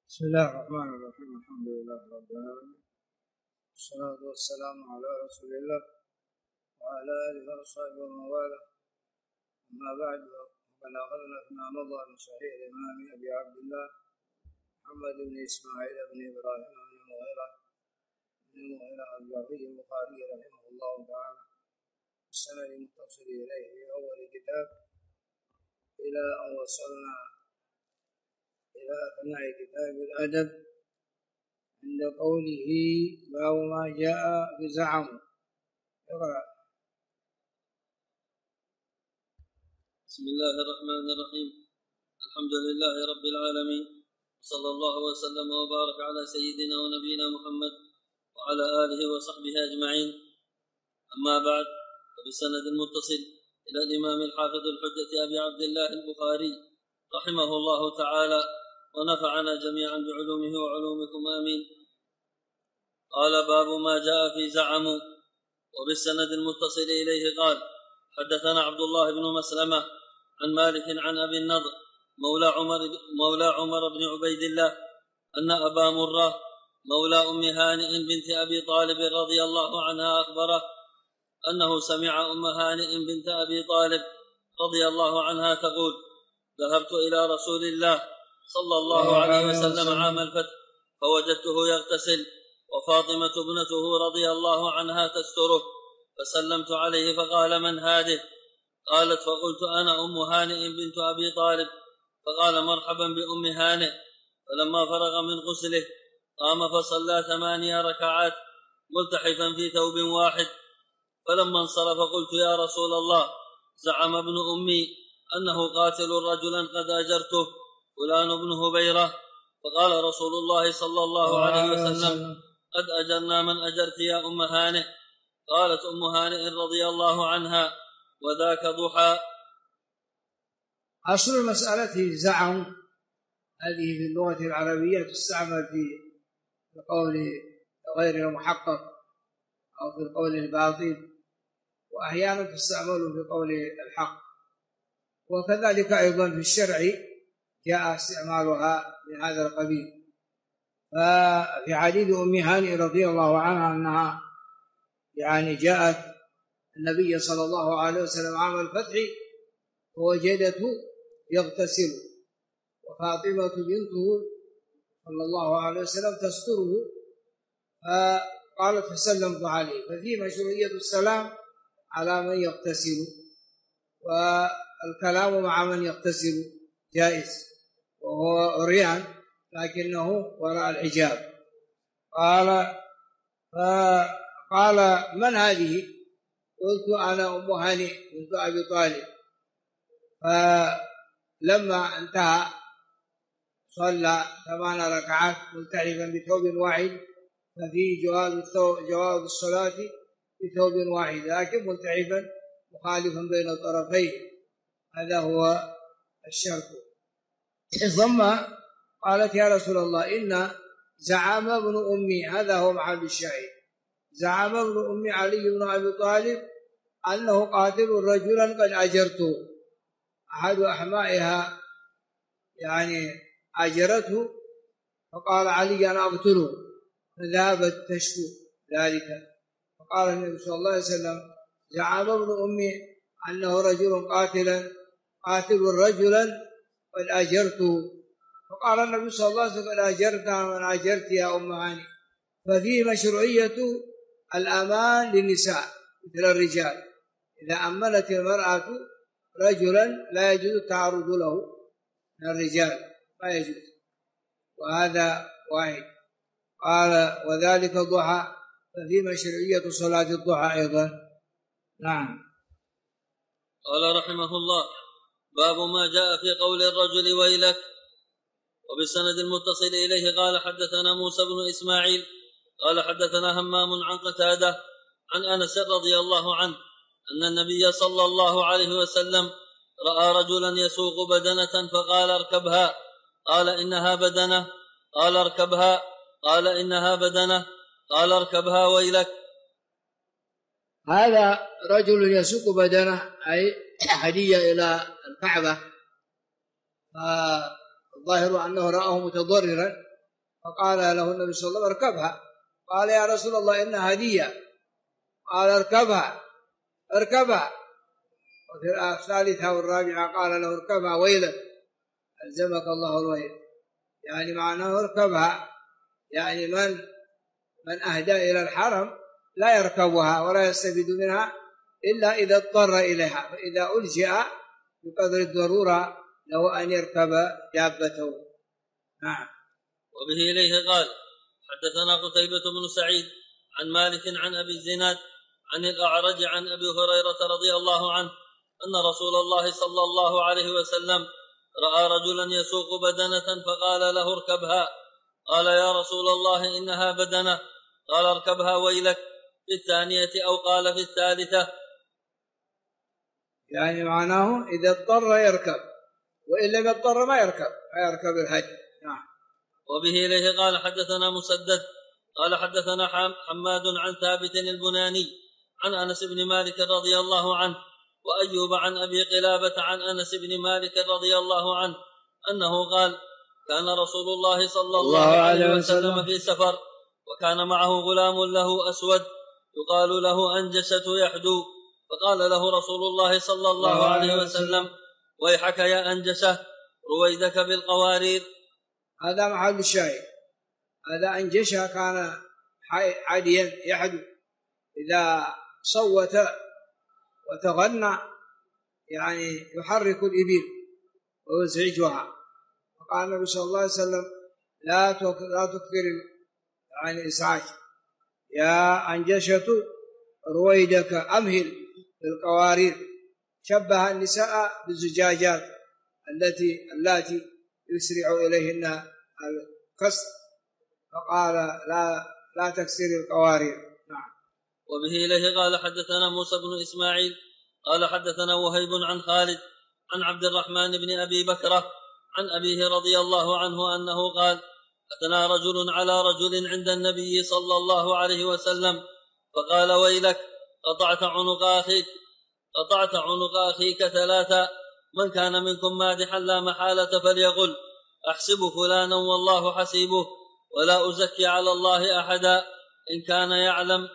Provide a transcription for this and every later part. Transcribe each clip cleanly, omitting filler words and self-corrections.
بسم الله الرحمن الرحيم. الحمد لله رب العالمين، والصلاة والسلام على رسول الله وعلى آله وصحبه ومن والاه. أما بعد، فقد أخذنا فيما مضى من صحيح الإمام أبي عبد الله محمد بن إسماعيل بن إبراهيم بن المغيرة الجعفي البخاري رحمه الله تعالى السند المتصل إليه في أول كتاب إلى أن وصلنا إلى أثناء كتاب الأدب عند قوله باب ما جاء بزعم. اقرأ. بسم الله الرحمن الرحيم. الحمد لله رب العالمين، صلى الله وسلم وبارك على سيدنا ونبينا محمد وعلى آله وصحبه أجمعين. أما بعد، فبالسند المتصل إلى الإمام الحافظ الحجة أبي عبد الله البخاري رحمه الله تعالى ونفعنا جميعا بعلومه وعلومكم آمين. قال باب ما جاء في زعم. وبالسند المتصل إليه قال حدثنا عبد الله بن مسلمة عن مالك عن أبي النضر مولى عمر بن عبيد الله أن أبا مرة مولى أم هانئ بنت أبي طالب رضي الله عنها أخبره أنه سمع أم هانئ بنت أبي طالب رضي الله عنها تقول ذهبت إلى رسول الله صلى الله عليه وسلم عام الفتح فوجدته يغتسل وفاطمة ابنته رضي الله عنها تستره، فسلمت عليه فقال من هذه؟ قالت فقلت أنا أم هانئ بنت أبي طالب، فقال مرحبا بأم هانئ. فلما فرغ من غسله قام فصلى 8 ركعات ملتحفا في ثوب واحد. فلما انصرف قلت يا رسول الله زعم ابن أمي أنه قاتل رجلا قد أجرته فلان بن هبيرة. فقال رسول الله صلى الله عليه وسلم قد أجرنا من أجرت يا أم هانئ. قالت أم هانئ رضي الله عنها وذاك ضحى. أصل مسألة زعم هذه في اللغة العربية تستعمل في القول غير المحقق أو في القول الباطل، وأحيانا تستعمل في قول الحق، وكذلك أيضا في الشرع جاء استعمالها من هذا القبيل. ففي حديث أم هانئ رضي الله عنها أنها جاءت النبي صلى الله عليه وسلم عام الفتح ووجدته يغتسل وفاطمة بنته صلى الله عليه وسلم تستره، فقالت فسلمت عليه. ففي مشروعية السلام على من يغتسل، والكلام مع من يغتسل جائز وهو عريان لكنه وراء الحجاب. قال من هذه؟ قلت أنا أم هانئ بنت أبي طالب. فلما انتهى صلى 8 ركعات ملتحفا بثوب واحد، ففي جواز الصلاة بثوب واحد لكن ملتحفا مخالفا بين الطرفين، هذا هو الشرط. ثم قالت يا رسول الله إن زعم ابن أمي، هذا هو محل الشاهد، زعم ابن أمي علي بن أبي طالب أنه قاتل رجلا قد أجرته، أحد أحمائها أجرته، فقال علي أنا أقتله، فذهبت تشكو ذلك. فقال النبي صلى الله عليه وسلم زعم ابن أمي أنه رجل قاتل رجلا قد أجرته. فقال النبي صلى الله عليه وسلم قد أجرتها من أجرت يا أم هانئ. ففيه مشروعية الأمان للنساء مثل الرجال، إذا أمنت المرأة رجلا لا يجوز التعرض له من الرجال، ما يجوز، وهذا واحد. قال وذلك ضحى، ففي مشروعية صلاة الضحى أيضا. نعم. قال رحمه الله باب ما جاء في قول الرجل ويلك. وبالسند المتصل إليه قال حدثنا موسى بن إسماعيل قال حدثنا همام عن قتادة عن أنس رضي الله عنه أن النبي صلى الله عليه وسلم رأى رجلا يسوق بدنة فقال اركبها، قال إنها بدنة، قال اركبها، قال إنها بدنة، قال اركبها ويلك. هذا رجل يسوق بدنة أي هدية إلى الكعبة، فالظاهر أنه رآه متضررا فقال له النبي صلى الله عليه وسلم اركبها. قال يا رسول الله إنها هدية. قال اركبها. وفي الثالثة والرابعة قال له اركبها ويلك ألزمك الله الويل، يعني معناه اركبها، يعني من أهدى إلى الحرم لا يركبها ولا يستفيد منها إلا إذا اضطر إليها، فإذا ألجئ بقدر الضرورة له أن يركب دابته. نعم. وبه إليه قال حدثنا قتيبة بن سعيد عن مالك عن أبي الزناد عن الأعرج عن أبي هريرة رضي الله عنه أن رسول الله صلى الله عليه وسلم رأى رجلا يسوق بدنة فقال له اركبها. قال يا رسول الله إنها بدنة. قال اركبها ويلك في الثانية أو قال في الثالثة. يعني معناه إذا اضطر يركب، وإن لم يضطر ما يركب الهدي. نعم. وبه إليه قال حدثنا مسدد قال حدثنا حماد عن ثابت البناني عن أنس بن مالك رضي الله عنه وأيوب عن أبي قلابة عن أنس بن مالك رضي الله عنه أنه قال كان رسول الله صلى الله عليه وسلم في سفر وكان معه غلام له أسود يقال له أنجشة يحدو، فقال له رسول الله صلى الله عليه وسلم ويحك يا أنجشة رويدك بالقوارير. هذا محل الشاهد. هذا أنجشة كان عاديا يحدو، إذا صوت وتغنى يعني يحرك الإبل ويزعجها. فقال النبي صلى الله عليه وسلم لا تكثر يعني إزعاج، يا أنجشة رويدك أمهل بالقوارير. شبه النساء بالزجاجات التي يسرع إليهن الكسر، فقال لا تكسر القوارير. نعم. وبه إليه قال حدثنا موسى بن إسماعيل قال حدثنا وهيب عن خالد عن عبد الرحمن بن أبي بكرة عن أبيه رضي الله عنه أنه قال أثنى رجل على رجل عند النبي صلى الله عليه وسلم فقال ويلك قطعت عنق أخيك ثلاثا، من كان منكم مادحا لا محالة فليقل أحسب فلانا والله حسيبه ولا أزكي على الله أحدا إن كان يعلم.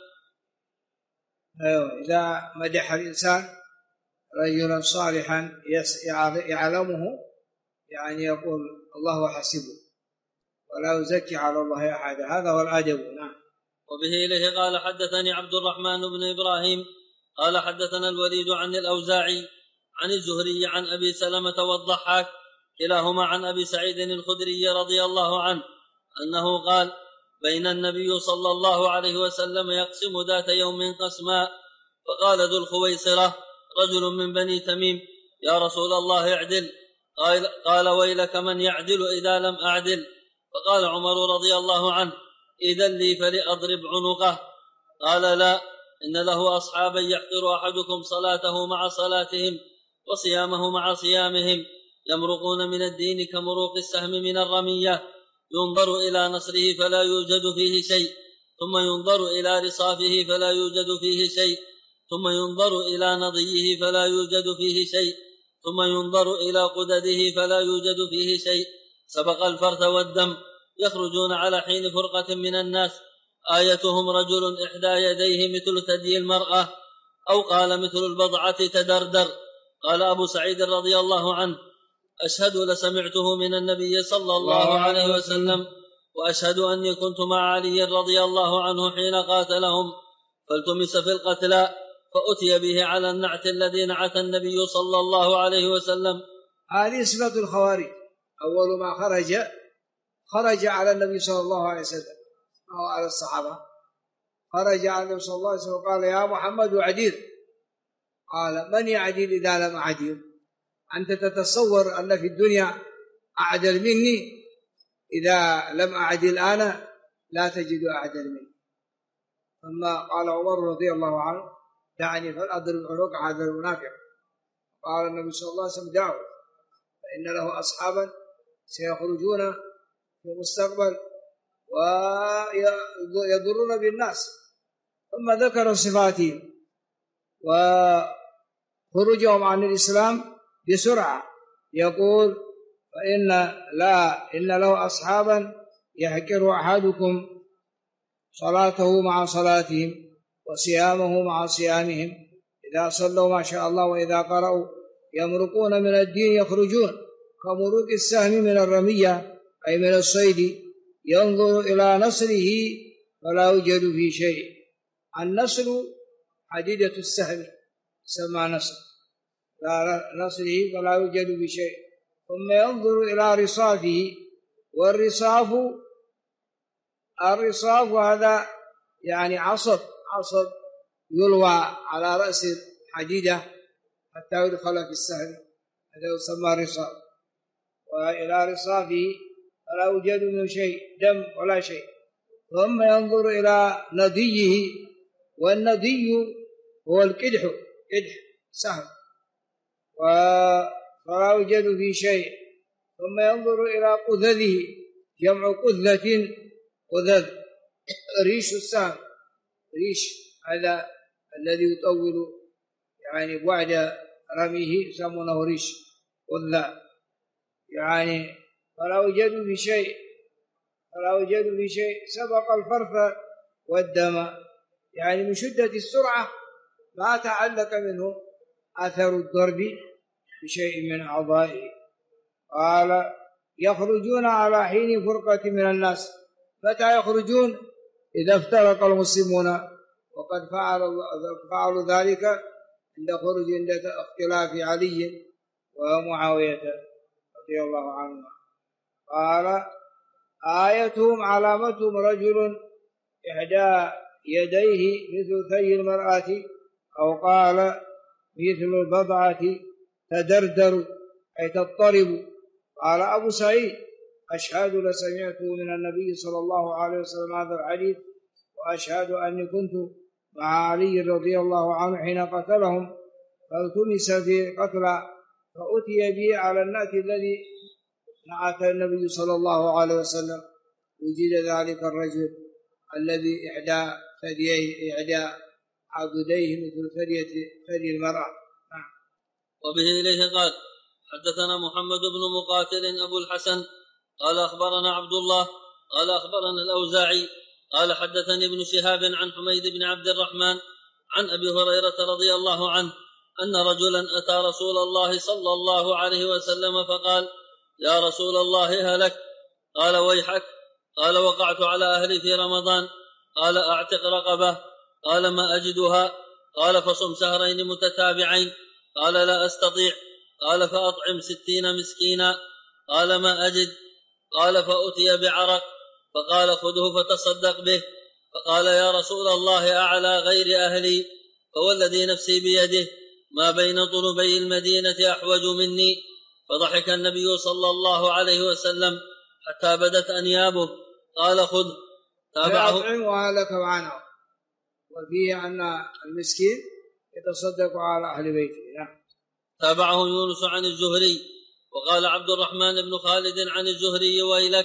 إذا مدح الإنسان رجلا صالحا يعلمه يعني يقول الله حسيبه ولا يزكي على الله أحدا، هذا هو الأدب. نعم. وبه إليه قال حدثني عبد الرحمن بن إبراهيم قال حدثنا الوليد عن الأوزاعي عن الزهري عن أبي سلمة والضحاك كلاهما عن أبي سعيد الخدري رضي الله عنه أنه قال بين النبي صلى الله عليه وسلم يقسم ذات يوم قسما فقال ذو الخويصرة رجل من بني تميم يا رسول الله اعدل. قال ويلك من يعدل إذا لم أعدل. فقال عمر رضي الله عنه إذن لي فلأضرب عنقه. قال لا، إن له أصحابا يحقر أحدكم صلاته مع صلاتهم وصيامه مع صيامهم يمرقون من الدين كمروق السهم من الرمية، ينظر إلى نصره فلا يوجد فيه شيء، ثم ينظر إلى رصافه فلا يوجد فيه شيء، ثم ينظر إلى نضيه فلا يوجد فيه شيء، ثم ينظر إلى قدده فلا يوجد فيه شيء، سبق الفرث والدم، يخرجون على حين فرقة من الناس آيتهم رجل إحدى يديه مثل ثدي المرأة أو قال مثل البضعة تدردر. قال أبو سعيد رضي الله عنه أشهد لسمعته من النبي صلى الله عليه وسلم، وأشهد أني كنت مع علي رضي الله عنه حين قاتلهم فالتمس في القتلى فأتي به على النعت الذي نعت النبي صلى الله عليه وسلم. هذه صفة الخوارج. أول ما خرج على النبي صلى الله عليه وسلم أو على الصحابة، خرج على النبي صلى الله عليه وسلم وقال يا محمد عديل. قال من يعديل إذا لم أعدل؟ أنت تتصور أن في الدنيا أعدل مني؟ إذا لم أعدل أنا لا تجد أعدل مني. ثم قال عمر رضي الله عنه دعني فلأضرب عنق هذا المنافق. قال النبي صلى الله عليه وسلم دعوا فإن له أصحابا سيخرجون في المستقبل ويضرون بالناس. ثم ذكر صفاتهم وخروجهم عن الإسلام بسرعة، يقول إن له أصحابا يحقر أحدكم صلاته مع صلاتهم وصيامه مع صيامهم. إذا صلوا ما شاء الله وإذا قرأوا يمرقون من الدين يخرجون كمروق السهم من الرمية أي من الصيد، ينظر إلى نصره فلا يوجد في شيء. النصر حديدة السهم سمى نصر، لا نصره فلا يوجد في شيء. ثم ينظر إلى رصافه، والرصاف هذا يعني عصب يلوى على رأس الحديدة حتى يدخل في السهم، هذا يسمى رصاف. وإلى رصافه فلا يوجد منه شيء، دم ولا شيء. ثم ينظر إلى نديه، والندي هو القدح سهم، فلا يوجد فيه شيء. ثم ينظر إلى قذذه، جمع قذة، قذذ ريش السهم، ريش هذا الذي يطول يعني بعد رميه يسمونه ريش قذة يعني. فلا يوجد في شيء، سبق الفرث والدم، يعني من شدة السرعة ما تعلق منه أثر الضرب بشيء من أعضائه. قال يخرجون على حين فرقة من الناس. متى يخرجون؟ إذا افترق المسلمون، وقد فعلوا ذلك عند اختلاف علي ومعاوية رضي الله عنهما. قال آيتهم علامتهم رجل إحدى يديه مثل ثي المرأة، أو قال مثل البضعة تدردر أي تضطرب. قال أبو سعيد أشهد لسمعته من النبي صلى الله عليه وسلم هذا الحديث، وأشهد أني كنت مع علي رضي الله عنه حين قتلهم، فالتمس في قتلى فأتي به على النأت الذي نعت النبي صلى الله عليه وسلم. وجد ذلك الرجل الذي إحدى عضديه مثل ثدي المرأة. وبه إليه قال حدثنا محمد بن مقاتل أبو الحسن قال أخبرنا عبد الله قال أخبرنا الأوزاعي قال حدثني ابن شهاب عن حميد بن عبد الرحمن عن أبي هريرة رضي الله عنه أن رجلا أتى رسول الله صلى الله عليه وسلم فقال يا رسول الله هلكت. قال ويحك. قال وقعت على أهلي في رمضان. قال أعتق رقبة. قال ما أجدها. قال فصم شهرين متتابعين. قال لا أستطيع. قال فأطعم 60 مسكينا. قال ما أجد. قال فأتي بعرق فقال خذه فتصدق به. فقال يا رسول الله أعلى غير أهلي، فوالذي نفسي بيده ما بين طربي المدينة أحوج مني. فضحك النبي صلى الله عليه وسلم حتى بدت أنيابه. قال خذ. تابعه وهلك معنا، وفيه أن المسكين يتصدق على أهل بيته. تابعه يونس عن الزهري وقال عبد الرحمن بن خالد عن الزهري ويلك.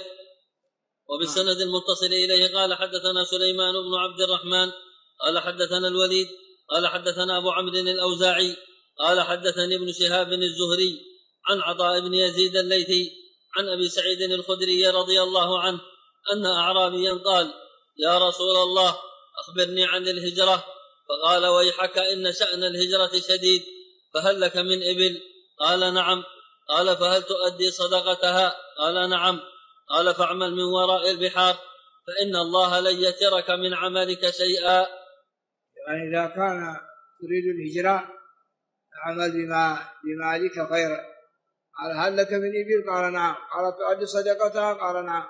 وبالسند المتصل إليه قال حدثنا سليمان بن عبد الرحمن قال حدثنا الوليد قال حدثنا أبو عمرو الأوزاعي قال حدثني ابن شهاب الزهري عن عطاء بن يزيد الليثي عن أبي سعيد الخدري رضي الله عنه أن أعرابيا قال يا رسول الله أخبرني عن الهجرة. فقال ويحك إن شأن الهجرة شديد، فهل لك من إبل؟ قال نعم. قال فهل تؤدي صدقتها؟ قال نعم. قال فاعمل من وراء البحار فإن الله لن يترك من عملك شيئا. يعني إذا كان تريد الهجرة اعمل بمالك خيرا. قال هل لك من إبل؟ قال نعم. قال تؤدي صدقتها؟ قال نعم.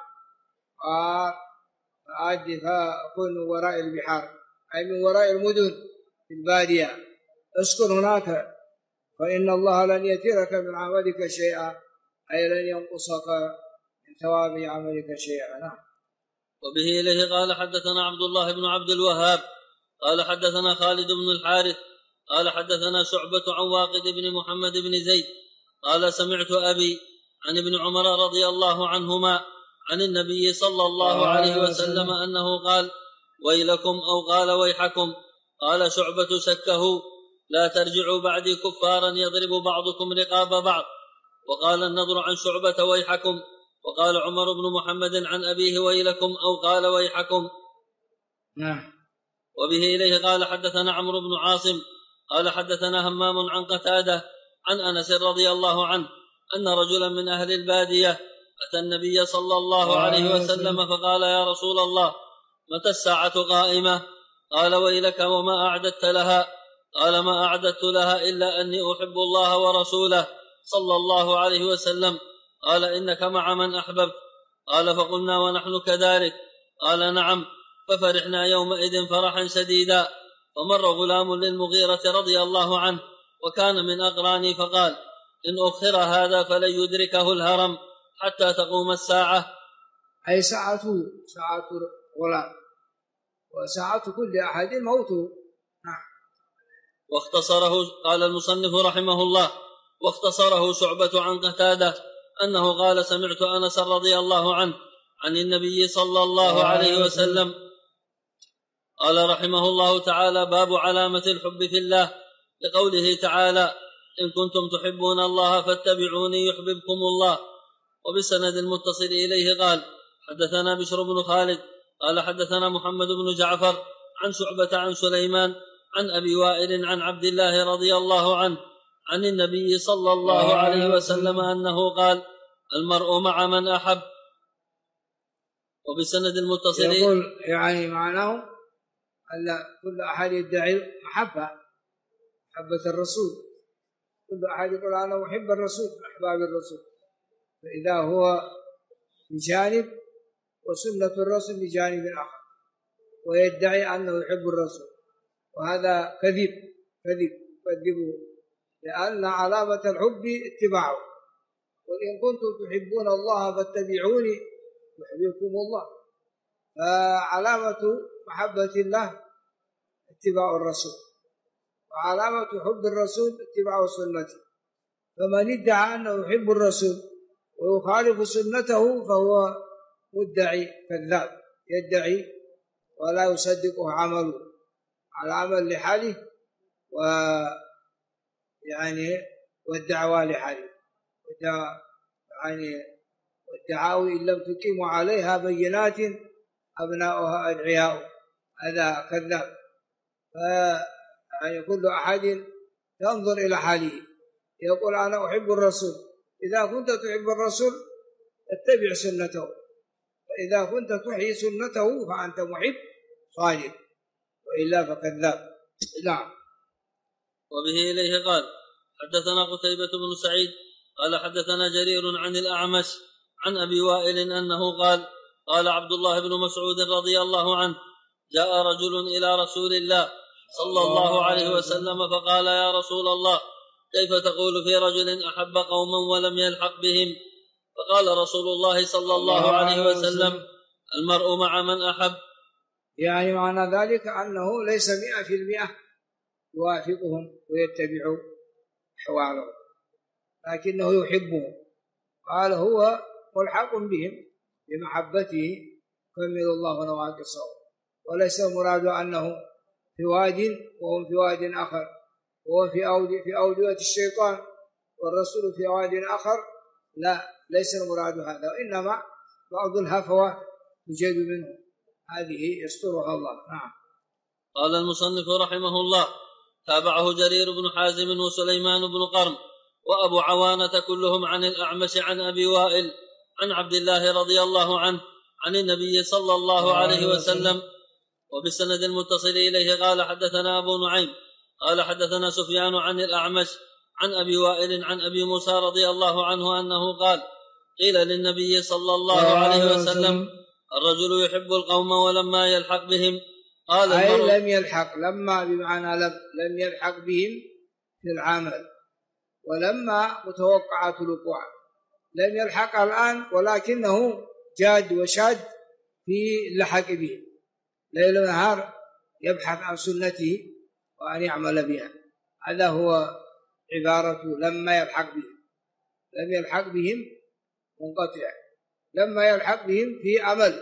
قال فأدي فأكون من وراء البحار أي من وراء المدن في البادية، اسكن هناك فإن الله لن يترك من عملك شيئا أي لن ينقصك من ثواب عملك شيئا. نعم. وبه إليه قال حدثنا عبد الله بن عبد الوهاب قال حدثنا خالد بن الحارث قال حدثنا شعبة عن واقد بن محمد بن زيد قال سمعت أبي عن ابن عمر رضي الله عنهما عن النبي صلى الله عليه وسلم أنه قال ويلكم أو قال ويحكم. قال شعبة شكه لا ترجعوا بعدي كفارا يضرب بعضكم رقاب بعض. وقال النضر عن شعبة ويحكم، وقال عمر بن محمد عن أبيه ويلكم أو قال ويحكم. نعم. وبه إليه قال حدثنا عمرو بن عاصم قال حدثنا همام عن قتادة عن أنس رضي الله عنه أن رجلا من أهل البادية أتى النبي صلى الله عليه وسلم فقال يا رسول الله متى الساعة قائمة؟ قال ويلك وما أعددت لها؟ قال ما أعددت لها إلا أني أحب الله ورسوله صلى الله عليه وسلم. قال إنك مع من أحببت؟ قال فقلنا ونحن كذلك. قال نعم. ففرحنا يومئذ فرحا شديدا. فمر غلام للمغيرة رضي الله عنه وكان من أقراني فقال إن أخر هذا فلن يدركه الهرم حتى تقوم الساعة. أي ساعة غلام وساعة كل أحد موته. نعم. واختصره قال المصنف رحمه الله واختصره شعبة عن قتادة أنه قال سمعت أنس رضي الله عنه عن النبي صلى الله عليه وسلم. قال رحمه الله تعالى باب علامة الحب في الله لقوله تعالى إن كنتم تحبون الله فاتبعوني يحببكم الله. وبسند المتصل إليه قال حدثنا بشر بن خالد قال حدثنا محمد بن جعفر عن شعبة عن سليمان عن أبي وائل عن عبد الله رضي الله عنه عن النبي صلى الله عليه وسلم أنه قال المرء مع من أحب. وبسند المتصل يقول يعني معناه أن كل أحد يدعي محبة الرسول. كل أحد يقول أنا أحب الرسول أحباب الرسول، فإذا هو بجانب وسنة الرسول بجانب آخر ويدعي أنه يحب الرسول، وهذا كذب كذبه، لأن علامة الحب اتباعه. وإن كنتم تحبون الله فاتبعوني يحببكم الله. فعلامة محبة الله اتباع الرسول، وعلامة حب الرسول اتباع سنته. فمن ادعى أنه يحب الرسول ويخالف سنته فهو مدعي كذاب، يدعي ولا يصدقه عمله على عمل لحاله والدعوى لحاله، والدعاوى إن لم تقيموا عليها بينات أبناؤها أدعياء، هذا كذاب. كل أحد ينظر إلى حاله يقول أنا أحب الرسول. إذا كنت تحب الرسول اتبع سنته، فإذا كنت تحيي سنته فأنت محب صادق، وإلا فكذاب. نعم. وبه إليه قال حدثنا قتيبة بن سعيد قال حدثنا جرير عن الأعمش عن أبي وائل أنه قال عبد الله بن مسعود رضي الله عنه جاء رجل إلى رسول الله صلى الله عليه وسلم فقال يا رسول الله كيف تقول في رجل أحب قوما ولم يلحق بهم؟ فقال رسول الله صلى الله عليه وسلم المرء مع من أحب. يعني معنى ذلك أنه ليس 100% يوافقهم ويتبع حوالهم، لكنه يحبهم. قال هو ملحق بهم بمحبته كمل الله نواقصه، وليس المراد أنه في واد وهم في واد آخر، وهو في أودية الشيطان والرسول في واد آخر. لا، ليس المراد هذا، وإنما بعض الهفوات يوجد منه، هذه يسترها الله. نعم. قال المصنف رحمه الله تابعه جرير بن حازم وسليمان بن قرن وأبو عوانة كلهم عن الأعمش عن أبي وائل عن عبد الله رضي الله عنه عن النبي صلى الله عليه وسلم. وبالسند المتصل إليه قال حدثنا أبو نعيم قال حدثنا سفيان عن الأعمش عن أبي وائل عن أبي موسى رضي الله عنه أنه قال قيل للنبي صلى الله عليه وسلم الرجل يحب القوم ولما يلحق بهم قال أي لم يلحق، لما بمعنى لم يلحق بهم في العمل، ولما متوقعة الوقوع، لم يلحق الآن ولكنه جاد وشاد في اللحق بهم، ليل ونهار يبحث عن سنته وأن يعمل بها. هذا هو عبارة لما يلحق بهم. لم يلحق بهم منقطع، لما يلحق بهم في عمل.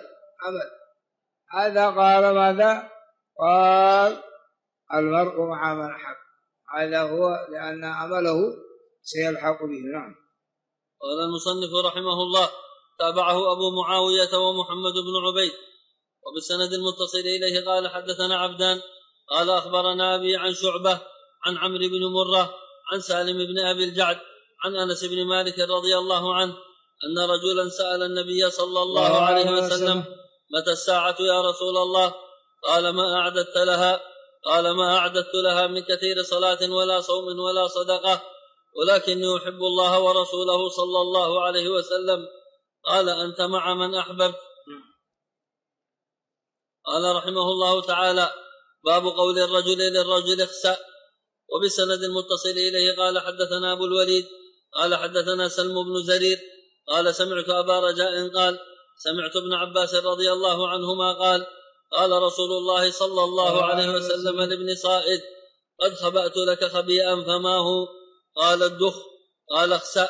هذا قال ماذا؟ قال المرء مع من أحب. هذا هو لأن عمله سيلحق به. نعم. قال المصنف رحمه الله تابعه أبو معاوية ومحمد بن عبيد. وبالسند المتصل إليه قال حدثنا عبدان قال أخبرنا أبي عن شعبة عن عمرو بن مرة عن سالم بن أبي الجعد عن أنس بن مالك رضي الله عنه أن رجلا سأل النبي صلى الله عليه وسلم متى الساعة يا رسول الله؟ قال ما أعددت لها؟ قال ما أعددت لها من كثير صلاة ولا صوم ولا صدقة، ولكني أحب الله ورسوله صلى الله عليه وسلم. قال أنت مع من أحببت. قال رحمه الله تعالى باب قول الرجل للرجل اخسأ. وبسند المتصل إليه قال حدثنا أبو الوليد قال حدثنا سلم بن زرير قال سمعت أبا رجاء قال سمعت ابن عباس رضي الله عنهما قال قال رسول الله صلى الله عليه وسلم لابن صائد قد خبأت لك خبيئا فما هو؟ قال الدخ. قال اخسأ.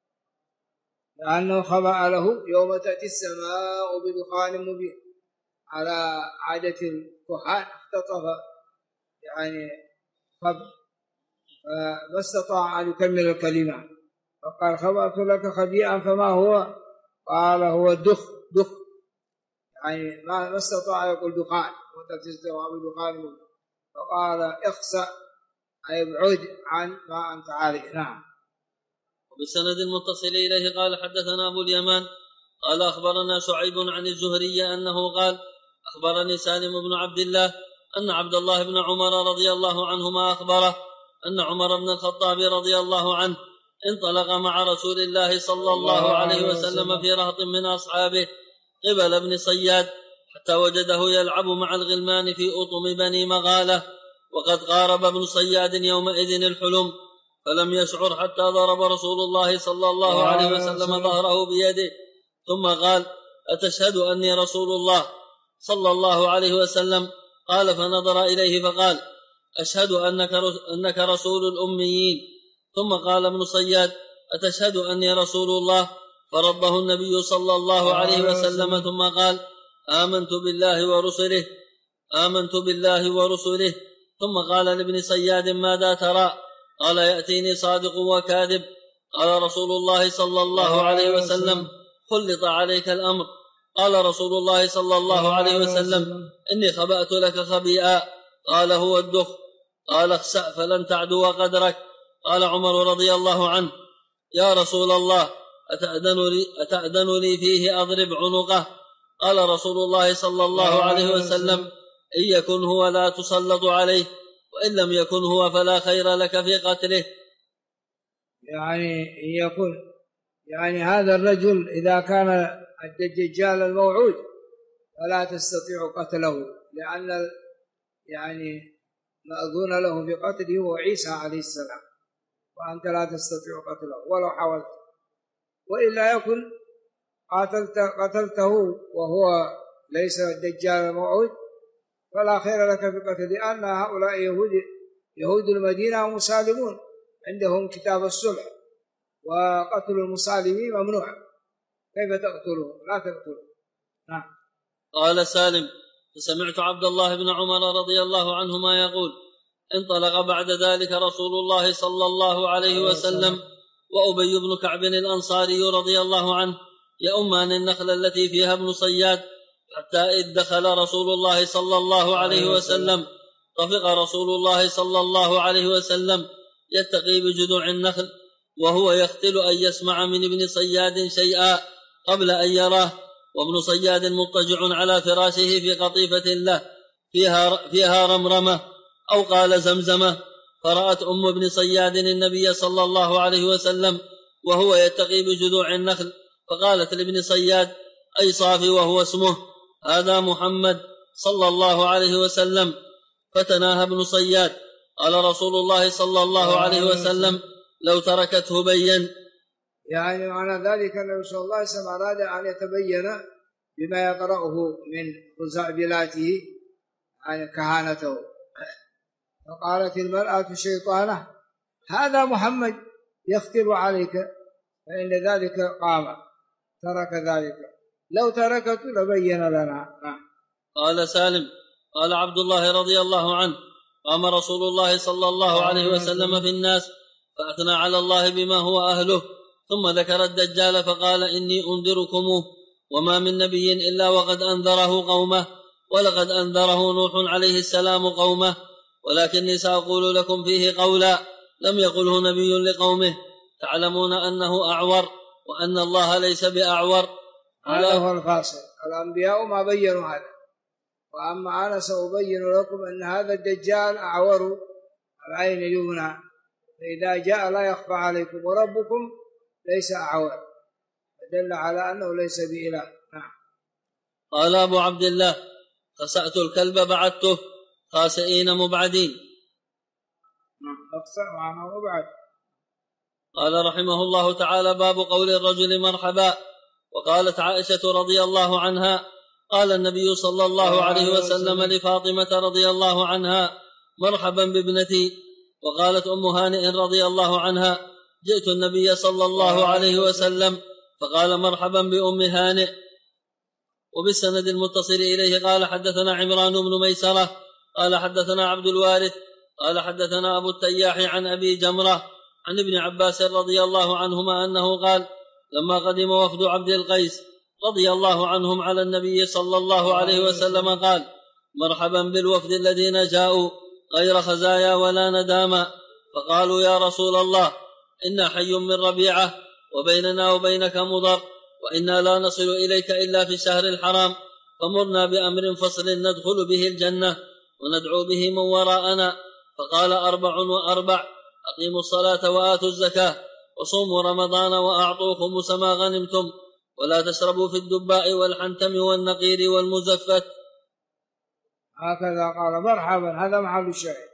لأنه خبأ له يوم تأتي السماء بدخان مبين على عادة الكهان، اختطف يعني خبأ فما استطاع أن يكمل الكلمة فقال خبأت لك خبيئا فما هو؟ قال هو الدخ. دخ يعني ما استطاع يقول دخان وتتستوى بدخان مبين، فقال اخسأ أي ابعد عن ما أنت عليه. نعم. وبالسند المتصل إليه قال حدثنا أبو اليمان قال أخبرنا شعيب عن الزهري أنه قال أخبرني سالم بن عبد الله أن عبد الله بن عمر رضي الله عنهما أخبره أن عمر بن الخطاب رضي الله عنه انطلق مع رسول الله صلى الله عليه وسلم في رهط من أصحابه قبل ابن صياد حتى وجده يلعب مع الغلمان في أطم بني مغالة، وقد قارب ابن صياد يومئذ الحلم، فلم يشعر حتى ضرب رسول الله صلى الله عليه وسلم ظهره بيده ثم قال أتشهد أني رسول الله صلى الله عليه وسلم؟ قال فنظر إليه فقال أشهد أنك رسول الأميين. ثم قال ابن صياد أتشهد أني رسول الله؟ فرده النبي صلى الله عليه وسلم ثم قال آمنت بالله ورسله. ثم قال لابن صياد ماذا ترى؟ قال يأتيني صادق وكاذب. قال رسول الله صلى الله عليه وسلم خلط عليك الأمر. قال رسول الله صلى الله عليه وسلم إني خبأت لك خبيئا. قال هو الدخ. قال اخسأ فلن تعدو قدرك. قال عمر رضي الله عنه يا رسول الله أتأذن لي فيه أضرب عنقه؟ قال رسول الله صلى الله عليه وسلم إن يكن هو لا تسلط عليه، وإن لم يكن هو فلا خير لك في قتله. يعني يكون يعني هذا الرجل إذا كان الدجال الموعود فلا تستطيع قتله، لأن يعني مأذون له في قتله هو عيسى عليه السلام، وأنت لا تستطيع قتله ولو حاولت، وإلا يكن قتلته وهو ليس الدجال الموعود فلا خير لك في قتله، لأن هؤلاء يهود المدينة مسالمون عندهم كتاب الصلح، وقتل المسالمين ممنوع، كيف تقتله؟ لا تقتله. نعم. قال سالم فسمعت عبد الله بن عمر رضي الله عنهما يقول انطلق بعد ذلك رسول الله صلى الله عليه وسلم وأبي بن كعب الأنصاري رضي الله عنه يؤمان النخل التي فيها ابن صياد، حتى إذ دخل رسول الله صلى الله عليه وسلم طفق رسول الله صلى الله عليه وسلم يتقي بجذوع النخل وهو يختل أن يسمع من ابن صياد شيئا قبل أن يراه، وابن صياد مضطجع على فراشه في قطيفة له فيها رمرمة أو قال زمزمة. فرأت أم ابن صياد النبي صلى الله عليه وسلم وهو يتقي بجذوع النخل، فقالت لابن صياد أي صافي وهو اسمه هذا محمد صلى الله عليه وسلم. فتناهى ابن صياد. قال رسول الله صلى الله عليه وسلم لو تركته بين. يعني معنى ذلك أن صلى الله عليه وسلم أراد أن يتبين بما يقرأه من خزعبلاته عن كهانته. فقالت المرأة شيطانة هذا محمد يختل عليك، فإن ذلك قام ترك ذلك، لو تركت لبين لنا. قال سالم قال عبد الله رضي الله عنه قام رسول الله صلى الله عليه وسلم في الناس فأثنى على الله بما هو أهله، ثم ذكر الدجال فقال إني أنذركموه وما من نبي إلا وقد أنذره قومه ولقد أنذره نوح عليه السلام قومه ولكني سأقول لكم فيه قولا لم يقله نبي لقومه تعلمون أنه أعور وأن الله ليس بأعور. هذا هو الفاصل. الأنبياء ما بينوا هذا، وأما أنا سأبين لكم أن هذا الدجال أعور العين اليمنى، فإذا جاء لا يخفى عليكم وربكم ليس أعور، فدل على أنه ليس بإله. نعم. قال أبو عبد الله خسأت الكلب بعدته خاسئين مبعدين. أقصى معنا مبعد. قال رحمه الله تعالى باب قول الرجل مرحبا. وقالت عائشة رضي الله عنها قال النبي صلى الله عليه وسلم لفاطمة رضي الله عنها مرحبا بابنتي. وقالت أم هانئ رضي الله عنها جئت النبي صلى الله عليه وسلم فقال مرحبا بأم هانئ. وبالسند المتصل إليه قال حدثنا عمران بن ميسرة قال حدثنا عبد الوارث قال حدثنا أبو التياح عن أبي جمرة عن ابن عباس رضي الله عنهما أنه قال لما قدم وفد عبد القيس رضي الله عنهم على النبي صلى الله عليه وسلم قال مرحبا بالوفد الذين جاءوا غير خزايا ولا نداما. فقالوا يا رسول الله إنا حي من ربيعة وبيننا وبينك مضر وإنا لا نصل إليك إلا في الشهر الحرام، فمرنا بأمر فصل ندخل به الجنة وندعو به من وراءنا. فقال 4 أقيموا الصلاة وآتوا الزكاة وصوموا رمضان وأعطوا خمس ما غنمتم ولا تشربوا في الدباء والحنتم والنقير والمزفت. هكذا قال مرحبا، هذا محل الشاهد.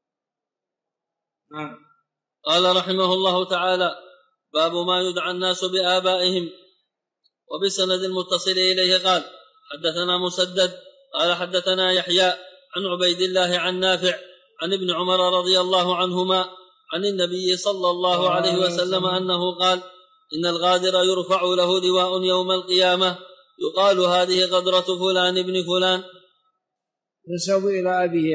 قال رحمه الله تعالى باب ما يدعى الناس بآبائهم. وبسند المتصل إليه قال حدثنا مسدد قال حدثنا يحيى عن عبيد الله عن نافع عن ابن عمر رضي الله عنهما عن النبي صلى الله عليه وسلم أنه قال إن الغادر يرفع له لواء يوم القيامة يقال هذه غدرة فلان ابن فلان ينسب إلى أبيه.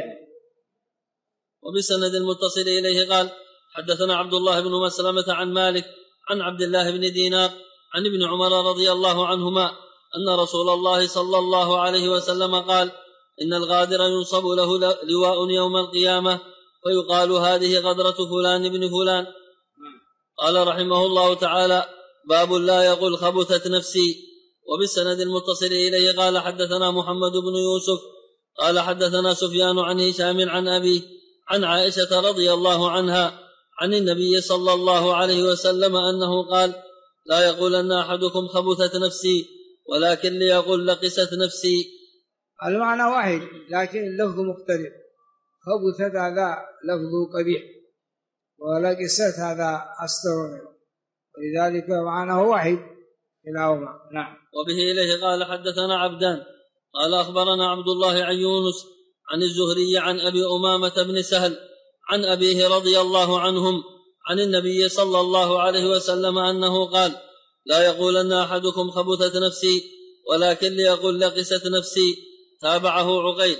وبسند المتصل إليه قال حدثنا عبد الله بن مسلمة عن مالك عن عبد الله بن دينار عن ابن عمر رضي الله عنهما أن رسول الله صلى الله عليه وسلم قال إن الغادر ينصب له لواء يوم القيامة فيقال هذه غدرة فلان ابن فلان. قال رحمه الله تعالى باب لا يقل خبثت نفسي. وبالسند المتصل إليه قال حدثنا محمد بن يوسف قال حدثنا سفيان عن هشام عن أبيه عن عائشة رضي الله عنها عن النبي صلى الله عليه وسلم أنه قال لا يقولن أحدكم خبثت نفسي ولكن ليقول لقست نفسي. المعنى واحد لكن اللفظ مختلف. خبثت هذا لفظ قبيح ولقست هذا أستر، ولذلك معناه واحد كلاهما. نعم. وبه إليه قال حدثنا عبدان قال أخبرنا عبد الله عن يونس عن الزهري عن أبي أمامة بن سهل عن أبيه رضي الله عنهم عن النبي صلى الله عليه وسلم أنه قال لا يقولن أحدكم خبثت نفسي ولكن ليقول لقست نفسي. تابعه عقيل.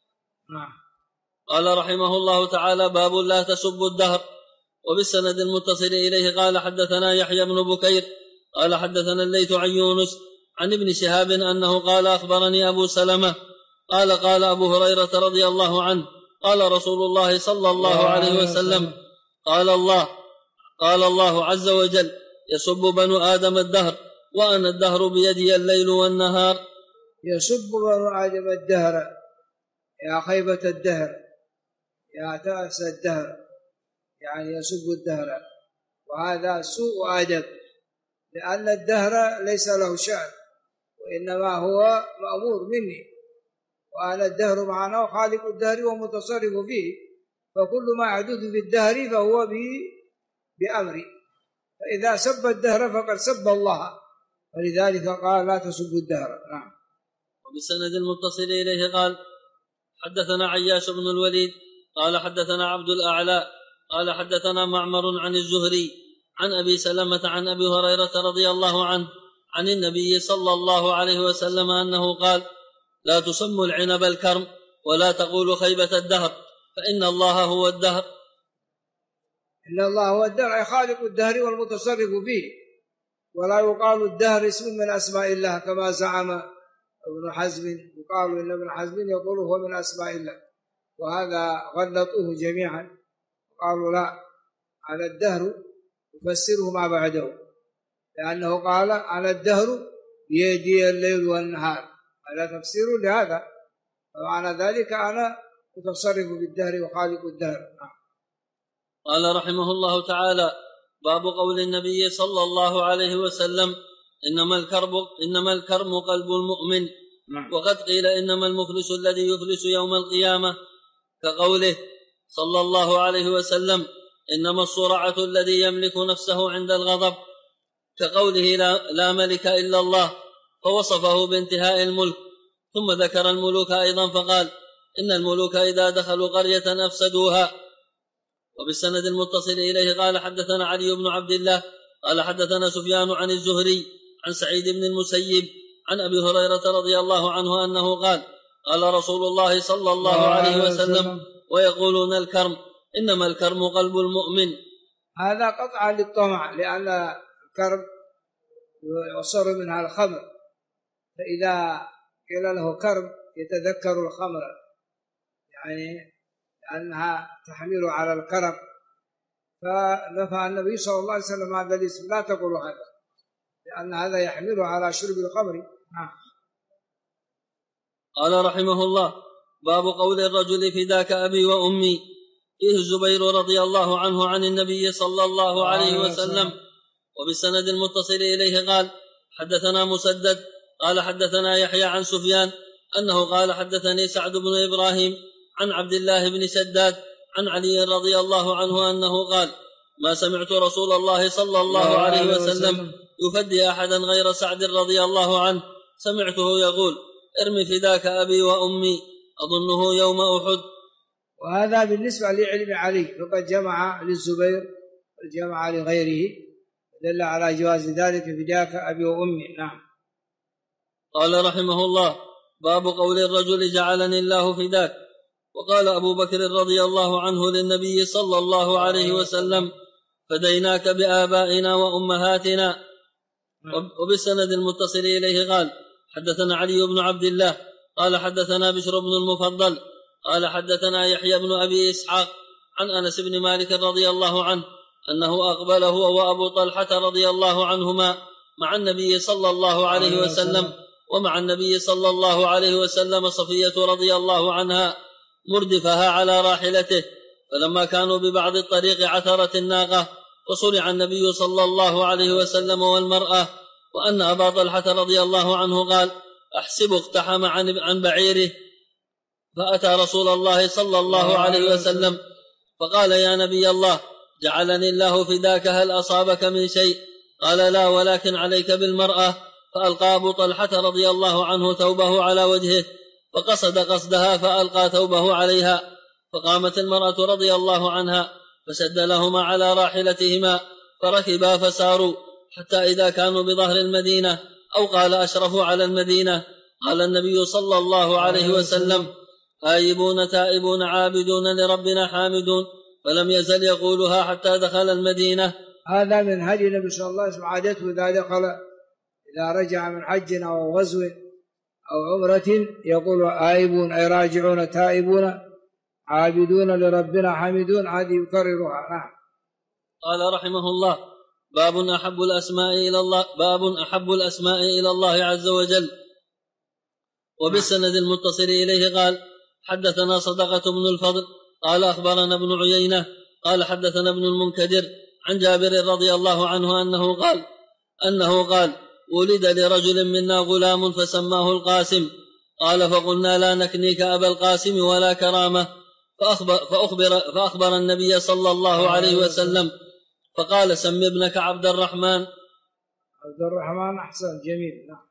قال رحمه الله تعالى باب لا تسبوا الدهر. وبالسند المتصل إليه قال حدثنا يحيى بن بكير قال حدثنا الليث عن يونس عن ابن شهاب أنه قال أخبرني أبو سلمة قال قال أبو هريرة رضي الله عنه قال رسول الله صلى الله عليه وسلم قال الله عز وجل يسب بنو آدم الدهر وأنا الدهر بيدي الليل والنهار. يسب بنو آدم الدهر يا خيبة الدهر يا تأس الدهر، يعني يسب الدهر، وهذا سوء أدب، لأن الدهر ليس له شأن وإنما هو مأمور مني، وأنا الدهر معناه خالق الدهر ومتصرف فيه، فكل ما يحدث في الدهر فهو بأمري، فإذا سب الدهر فقد سب الله، ولذلك قال لا تسبوا الدهر. نعم. وبالسند المتصل إليه قال حدثنا عياش بن الوليد قال حدثنا عبد الأعلى قال حدثنا معمر عن الزهري عن أبي سلمة عن أبي هريرة رضي الله عنه عن النبي صلى الله عليه وسلم أنه قال لا تسموا العنب الكرم ولا تقولوا خيبة الدهر فإن الله هو الدهر. إن الله هو الدهر، خالق الدهر والمتصرف فيه، ولا يقال الدهر اسم من أسماء الله كما زعم ابن حزم، يقال إن ابن حزم يقول هو من أسماء الله، وهذا غلطوه جميعا، قالوا لا، على الدهر يفسره ما بعده، لأنه قال على الدهر بيدي الليل والنهار، هذا تفسير لهذا، ومعنى ذلك أنا متصرف بالدهر وخالق الدهر. قال رحمه الله تعالى: باب قول النبي صلى الله عليه وسلم: إنما الكرم قلب المؤمن. وقد قيل إنما المفلس الذي يفلس يوم القيامة، كقوله صلى الله عليه وسلم: إنما الصرعة الذي يملك نفسه عند الغضب، كقوله لا ملك إلا الله، فوصفه بانتهاء الملك. ثم ذكر الملوك أيضا فقال: إن الملوك إذا دخلوا قرية أفسدوها. وبالسند المتصل إليه قال: حدثنا علي بن عبد الله قال حدثنا سفيان عن الزهري عن سعيد بن المسيب عن أبي هريرة رضي الله عنه أنه قال: قال رسول الله صلى الله عليه وسلم: ويقولون الكرم، إنما الكرم قلب المؤمن. هذا قطعا للطمع، لأن الكرم يعصر منها الخمر، فإذا قيل له كرم يتذكر الخمر، يعني لأنها تحمل على الكرم، فنفى النبي صلى الله عليه وسلم هذا الاسم: لا تقولوا هذا، لأن هذا يحمل على شرب الخمر. قال رحمه الله: باب قول الرجل فداك أبي وأمي. فيه الزبير رضي الله عنه عن النبي صلى الله عليه وسلم. وبالسند المتصل إليه قال: حدثنا مسدد قال حدثنا يحيى عن سفيان أنه قال: حدثني سعد بن إبراهيم عن عبد الله بن شداد عن علي رضي الله عنه أنه قال: ما سمعت رسول الله صلى الله عليه وسلم يفدي أحدا غير سعد رضي الله عنه، سمعته يقول: ارم فداك أبي وأمي، أظنه يوم أحد. وهذا بالنسبة لعلم علي، فقد جمع للزبير وجمع لغيره، دل على جواز ذلك: فداك أبي وأمي. نعم. قال رحمه الله: باب قول الرجل جعلني الله فداك. وقال أبو بكر رضي الله عنه للنبي صلى الله عليه وسلم: فديناك بآبائنا وأمهاتنا. وبالسند المتصل إليه قال: حدثنا علي بن عبد الله قال حدثنا بشر بن المفضل قال حدثنا يحيى بن أبي إسحاق عن أنس بن مالك رضي الله عنه أنه أقبل هو وأبو طلحة رضي الله عنهما مع النبي صلى الله عليه وسلم، ومع النبي صلى الله عليه وسلم صفية رضي الله عنها مردفها على راحلته، فلما كانوا ببعض الطريق عثرت الناقة، فصرع النبي صلى الله عليه وسلم والمرأة، وأن أبا طلحة رضي الله عنه قال: أحسب اقتحم عن بعيره، فأتى رسول الله صلى الله عليه وسلم فقال: يا نبي الله، جعلني الله فداك، هل أصابك من شيء؟ قال: لا، ولكن عليك بالمرأة. فألقى أبو طلحة رضي الله عنه ثوبه على وجهه، فقصد قصدها فألقى ثوبه عليها، فقامت المرأة رضي الله عنها فسد لهما على راحلتهما، فركبا فساروا حتى إذا كانوا بظهر المدينة، أو قال أشرفوا على المدينة، قال النبي صلى الله عليه وسلم: آيبون تائبون عابدون لربنا حامدون، فلم يزل يقولها حتى دخل المدينة. هذا من هدي النبي صلى الله عليه وسلم، عادته إذا دخل، إذا رجع من حج أو غزو أو عمرة يقول: آيبون أي راجعون، تائبون عابدون لربنا حامدون، هذه يكررها. نعم. قال رحمه الله: باب أحب الأسماء إلى الله عز وجل. وبالسند المتصل إليه قال: حدثنا صدقة بن الفضل قال أخبرنا ابن عيينة قال حدثنا ابن المنكدر عن جابر رضي الله عنه أنه قال: ولد لرجل منا غلام فسماه القاسم، قال: فقلنا: لا نكنيك أبا القاسم ولا كرامة. فأخبر النبي صلى الله عليه وسلم فقال: سم ابنك عبد الرحمن. عبد الرحمن أحسن، جميل. نعم.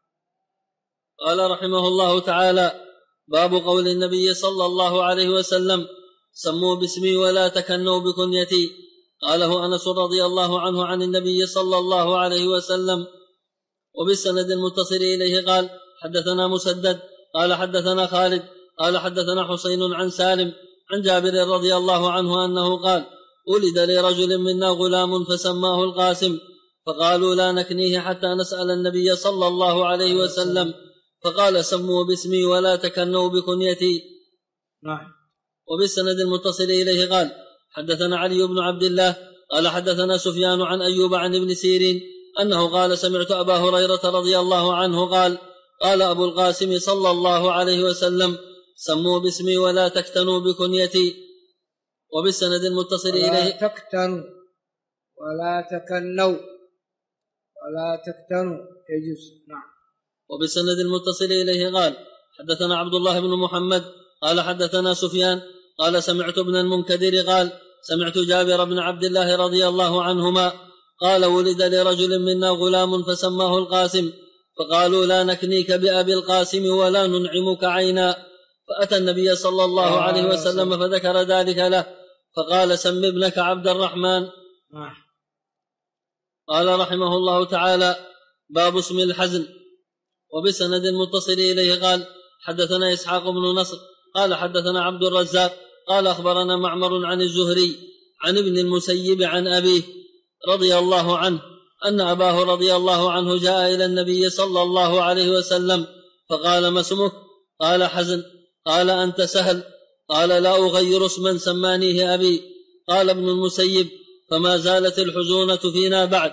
قال رحمه الله تعالى: باب قول النبي صلى الله عليه وسلم: سموا باسمي ولا تكنوا بكنيتي. قاله أنس رضي الله عنه عن النبي صلى الله عليه وسلم. وبالسند المتصل إليه قال: حدثنا مسدد قال حدثنا خالد قال حدثنا حسين عن سالم عن جابر رضي الله عنه أنه قال: ولد لرجل منا غلام فسماه القاسم، فقالوا لا نكنيه حتى نسأل النبي صلى الله عليه وسلم، فقال سموا باسمي ولا تكنوا بكنيتي. نعم. وبالسند المتصل إليه قال حدثنا علي بن عبد الله قال حدثنا سفيان عن أيوب عن ابن سيرين أنه قال سمعت أبا هريرة رضي الله عنه قال قال أبو القاسم صلى الله عليه وسلم سموا باسمي ولا تكتنوا بكنيتي. وبالسند المتصل إليه ولا تكتنوا ولا تكنوا ولا تكتنوا يجوز. نعم. وبالسند المتصل إليه قال حدثنا عبد الله بن محمد قال حدثنا سفيان قال سمعت ابن المنكدر قال سمعت جابر بن عبد الله رضي الله عنهما قال ولد لرجل منا غلام فسماه القاسم، فقالوا لا نكنيك بأبي القاسم ولا ننعمك عينا، فأتى النبي صلى الله عليه وسلم فذكر ذلك له، فقال سم ابنك عبد الرحمن. قال رحمه الله تعالى باب اسم الحزن. وبسند متصل إليه قال حدثنا إسحاق بن نصر قال حدثنا عبد الرزاق قال أخبرنا معمر عن الزهري عن ابن المسيب عن أبيه رضي الله عنه أن أباه رضي الله عنه جاء إلى النبي صلى الله عليه وسلم فقال ما اسمك؟ قال حزن. قال أنت سهل. قال لا أغير اسما سمانيه أبي. قال ابن المسيب فما زالت الحزونة فينا بعد.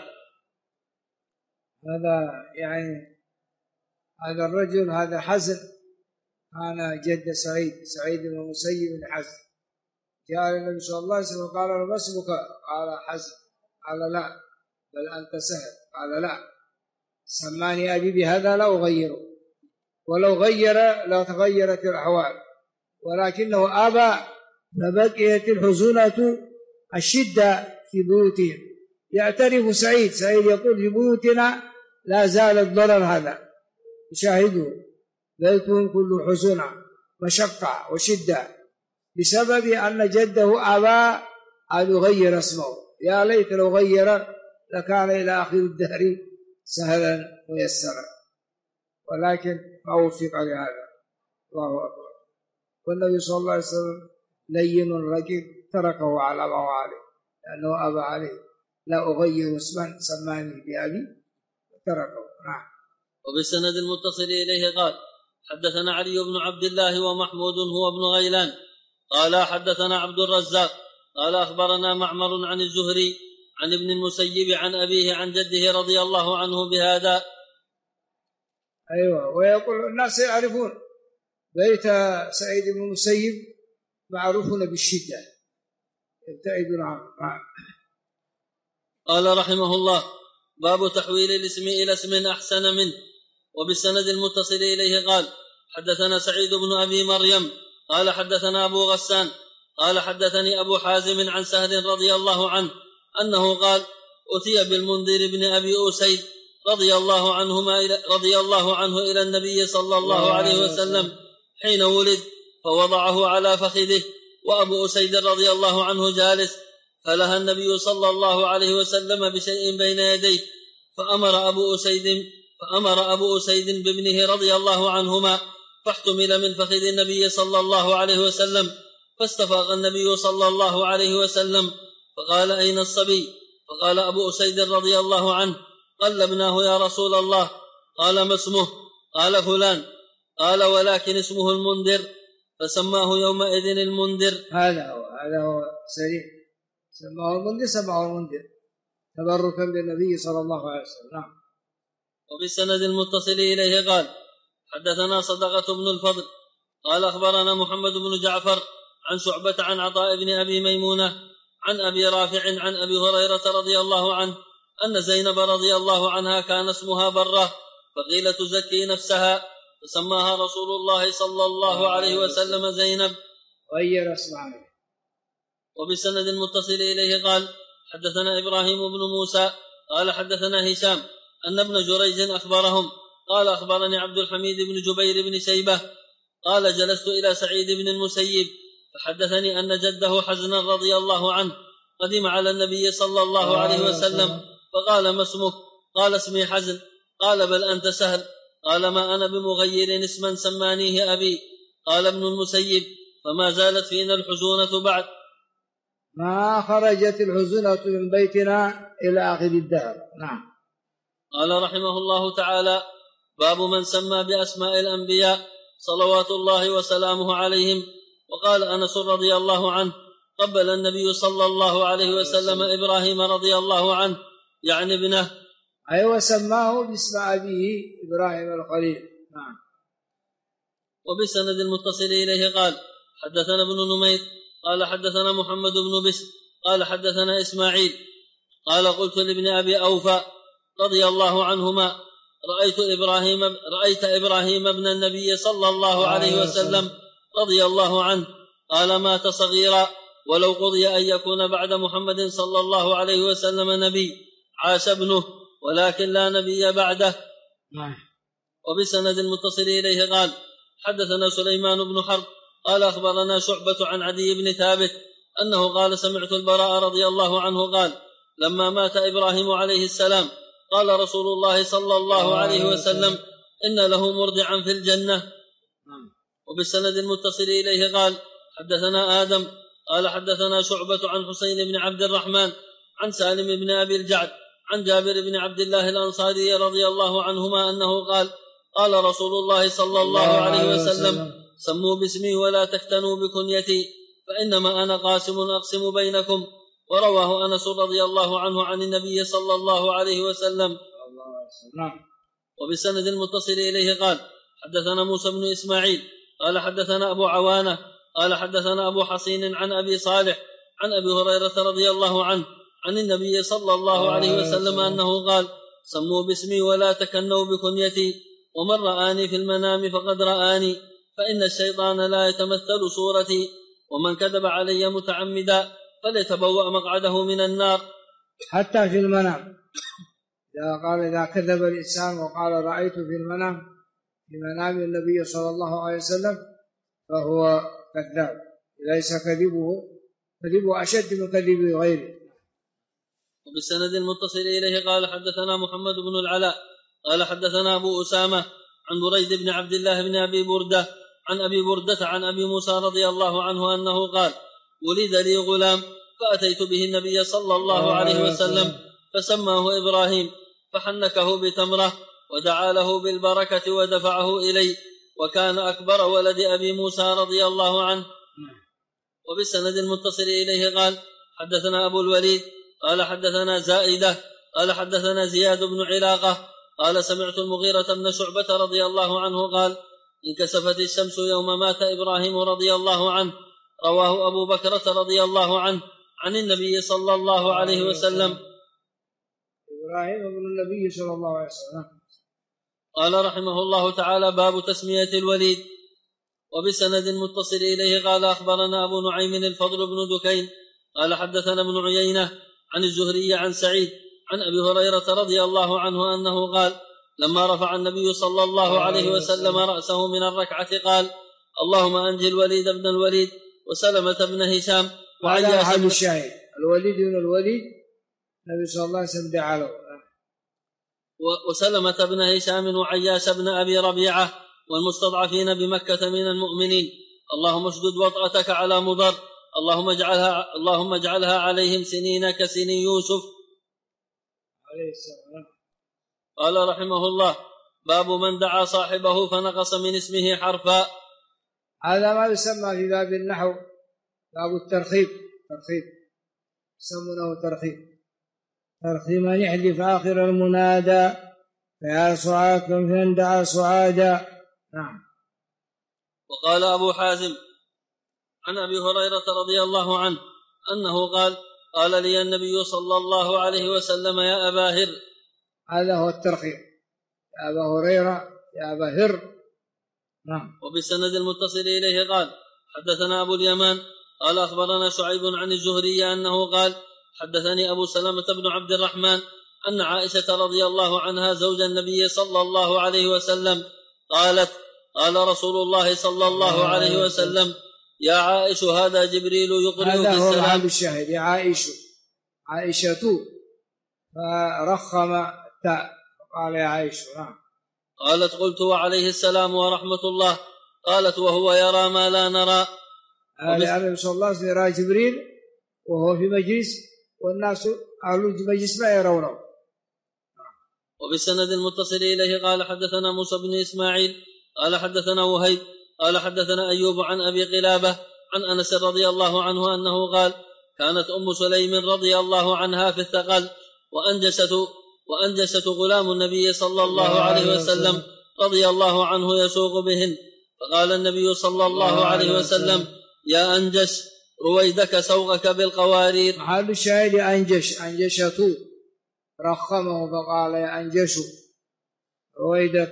هذا يعني هذا الرجل هذا حزن، أنا جد سعيد بن المسيب بن حزن، جاء النبي صلى الله عليه وسلم وقال له ما اسمك؟ قال حزن. قال لا بل أنت سهل. قال لا سماني أبي بهذا لا أغيره، ولو غير لا تغيرت الأحوال، ولكنه أبى فبقيت الحزونة الشدة في بيوتهم. يعترف سعيد يقول في بيوتنا لا زال الضرر هذا يشاهدوا، بيتهم كله حزن مشقة وشدة بسبب أن جده أبى أن يغير اسمه. يا ليت لو غير لكان إلى آخر الدهر سهلا ميسرا، ولكن ما وفق لهذا. الله أكبر. والنبي صلى الله عليه وسلم لين رقيق تركه على ما هو عليه لأنه أبى عليه لا أغير اسما سماني بأبي تركه. نعم. وبالسند المتصل إليه قال حدثنا علي بن عبد الله ومحمود هو ابن غيلان قال حدثنا عبد الرزاق قال أخبرنا معمر عن الزهري عن ابن المسيب عن أبيه عن جده رضي الله عنه بهذا. أيوة. ويقول الناس يعرفون بيت سعيد بن المسيب معروفون بالشدة يبتعدون عنه. قال رحمه الله باب تحويل الاسم إلى اسم أحسن منه. وبالسند المتصل إليه قال حدثنا سعيد بن أبي مريم قال حدثنا أبو غسان قال حدثني أبو حازم عن سهل رضي الله عنه أنه قال أتي بالمنذر بن أبي أسيد رضي الله عنه إلى النبي صلى الله عليه وسلم حين ولد فوضعه على فخذه وأبو أسيد رضي الله عنه جالس، فلها النبي صلى الله عليه وسلم بشيء بين يديه فأمر أبو أسيد بابنه رضي الله عنهما فاحتمل من فخذ النبي صلى الله عليه وسلم، فاستفاق النبي صلى الله عليه وسلم فقال أين الصبي؟ فقال أبو أسيد رضي الله عنه قلبناه يا رسول الله. قال ما اسمه؟ قال فلان. قال ولكن اسمه المنذر، فسماه يومئذ المنذر. هذا هو سريع، سماه المنذر تبركا بالنبي صلى الله عليه وسلم. نعم. وبالسند المتصل إليه قال حدثنا صدقة بن الفضل قال أخبرنا محمد بن جعفر عن شعبة عن عطاء بن أبي ميمونة عن أبي رافع عن أبي هريرة رضي الله عنه أن زينب رضي الله عنها كان اسمها برة فقيل تزكي نفسها فسماها رسول الله صلى الله عليه وسلم زينب غير اسمها. وبالسند المتصل إليه قال حدثنا إبراهيم بن موسى قال حدثنا هشام أن ابن جريج أخبرهم قال أخبرني عبد الحميد بن جبير بن شيبة قال جلست إلى سعيد بن المسيب فحدثني أن جده حزنا رضي الله عنه قدم على النبي صلى الله عليه وسلم فقال ما اسمك؟ قال اسمي حزن. قال بل أنت سهل. قال ما أنا بمغير اسما سمانيه أبي. قال ابن المسيب فما زالت فينا الحزونة بعد. ما خرجت الحزنة من بيتنا إلى آخر الدهر. نعم. قال رحمه الله تعالى: باب من سمى بأسماء الأنبياء صلوات الله وسلامه عليهم. وقال أنس رضي الله عنه: قبل النبي صلى الله عليه وسلم إبراهيم رضي الله عنه، يعني ابنه. أيوة، سماه باسم أبيه إبراهيم الخليل. نعم. وبسند المتصل إليه قال: حدثنا ابن نمير قال حدثنا محمد بن بشر قال حدثنا إسماعيل قال: قلت لابن أبي أوفى رضي الله عنهما: رأيت إبراهيم ابن النبي صلى الله عليه وسلم رضي الله عنه، قال: مات صغيرا، ولو قضي أن يكون بعد محمد صلى الله عليه وسلم نبي عاش ابنه، ولكن لا نبي بعده. وبسند المتصل إليه قال: حدثنا سليمان بن حرب قال: أخبرنا شعبة عن عدي بن ثابت أنه قال: سمعت البراء رضي الله عنه قال: لما مات إبراهيم عليه السلام قال رسول الله صلى الله عليه وسلم: إن له مرضعا في الجنة. وبالسند المتصل إليه قال: حدثنا آدم قال: حدثنا شعبة عن حسين بن عبد الرحمن عن سالم بن أبي الجعد عن جابر بن عبد الله الأنصاري رضي الله عنهما أنه قال: قال رسول الله صلى الله عليه وسلم: سموا باسمي ولا تكتنوا بكنيتي، فإنما أنا قاسم أقسم بينكم. ورواه أنس رضي الله عنه عن النبي صلى الله عليه وسلم. وبسند المتصل إليه قال: حدثنا موسى بن إسماعيل قال: حدثنا أبو عوانة قال: حدثنا أبو حصين عن أبي صالح عن أبي هريرة رضي الله عنه عن النبي صلى الله عليه وسلم أنه قال: سموا باسمي ولا تكنوا بكنيتي، ومن رآني في المنام فقد رآني، فإن الشيطان لا يتمثل صورتي، ومن كذب علي متعمدا فليتبوأ مقعده من النار. حتى في المنام، إذا كذب الإنسان وقال: رأيت في المنام في منام النبي صلى الله عليه وسلم، فهو كذاب، ليس كذبه أشد من كذب غيره. وبالسند المتصل إليه قال: حدثنا محمد بن العلاء قال: حدثنا أبو أسامة عن بريد بن عبد الله بن أبي بردة عن أبي بردة عن أبي موسى رضي الله عنه أنه قال: ولد لي غلام فأتيت به النبي صلى الله عليه وسلم فسماه إبراهيم، فحنكه بتمرة ودعا له بالبركة ودفعه إلي، وكان أكبر ولد أبي موسى رضي الله عنه. وبالسند المتصل إليه قال: حدثنا أبو الوليد قال: حدثنا زائدة قال: حدثنا زياد بن علاقة قال: سمعت المغيرة بن شعبة رضي الله عنه قال: انكسفت الشمس يوم مات إبراهيم رضي الله عنه. رواه أبو بكرة رضي الله عنه عن النبي صلى الله عليه وسلم. إبراهيم ابن النبي صلى الله عليه وسلم. قال رحمه الله تعالى: باب تسمية الوليد. وبسند متصل إليه قال: أخبرنا أبو نعيم الفضل بن دكين قال: حدثنا ابن عيينة عن الزهري عن سعيد عن أبي هريرة رضي الله عنه أنه قال: لما رفع النبي صلى الله عليه وسلم رأسه من الركعة قال: اللهم أنجي الوليد بن الوليد وسلمة بن هشام وعياش بن الشاهد. الوليد بن الوليد النبي صلى الله عليه وسلم دعا له. وسلمة بن هشام وعياش بن أبي ربيعة والمستضعفين بمكة من المؤمنين. اللهم اشدد وطأتك على مضر، اللهم اجعلها عليهم سنين كسنين يوسف عليه السلام. قال رحمه الله: باب من دعا صاحبه فنقص من اسمه حرفا. هذا ما يسمى في باب النحو باب الترخيب. يسمونه ترخيب من يحذف آخر المنادى فيا سعاد كم دعا سعادا. نعم. وقال أبو حازم عن أبي هريرة رضي الله عنه أنه قال: قال لي النبي صلى الله عليه وسلم: يا أبا هر. هذا هو الترخيب، يا أبا هريرة، يا أبا هر. نعم. وبالسند المتصل إليه قال: حدثنا أبو اليمان قال: أخبرنا شعيب عن الزهري أنه قال: حدثني أبو سلمة بن عبد الرحمن أن عائشة رضي الله عنها زوج النبي صلى الله عليه وسلم قالت: قال رسول الله صلى الله عليه وسلم: يا عائش هذا جبريل يقرئك السلام. هذا هو العام الشاهد، يا عائشة فرخم التاء قال: يا عائشة. نعم. قالت: قلت: وعليه السلام ورحمة الله. قالت: وهو يرى ما لا نرى. النبي صلى الله عليه وسلم يرى جبريل وهو في مجلس والناس أهل المجلس لا يرونه. وبالسند المتصل إليه قال حدثنا موسى بن إسماعيل قال حدثنا وهيب قال حدثنا أيوب عن أبي قلابة عن أنس رضي الله عنه أنه قال كانت أم سليم رضي الله عنها في الثقل وأنجست غلام النبي صلى الله عليه وسلم رضي الله عنه يسوق بهن، فقال النبي صلى الله عليه وسلم يا أنجش رويدك سوقك بالقوارير. محل الشاهد أنجشته رخمه فقال يا أنجش رويدك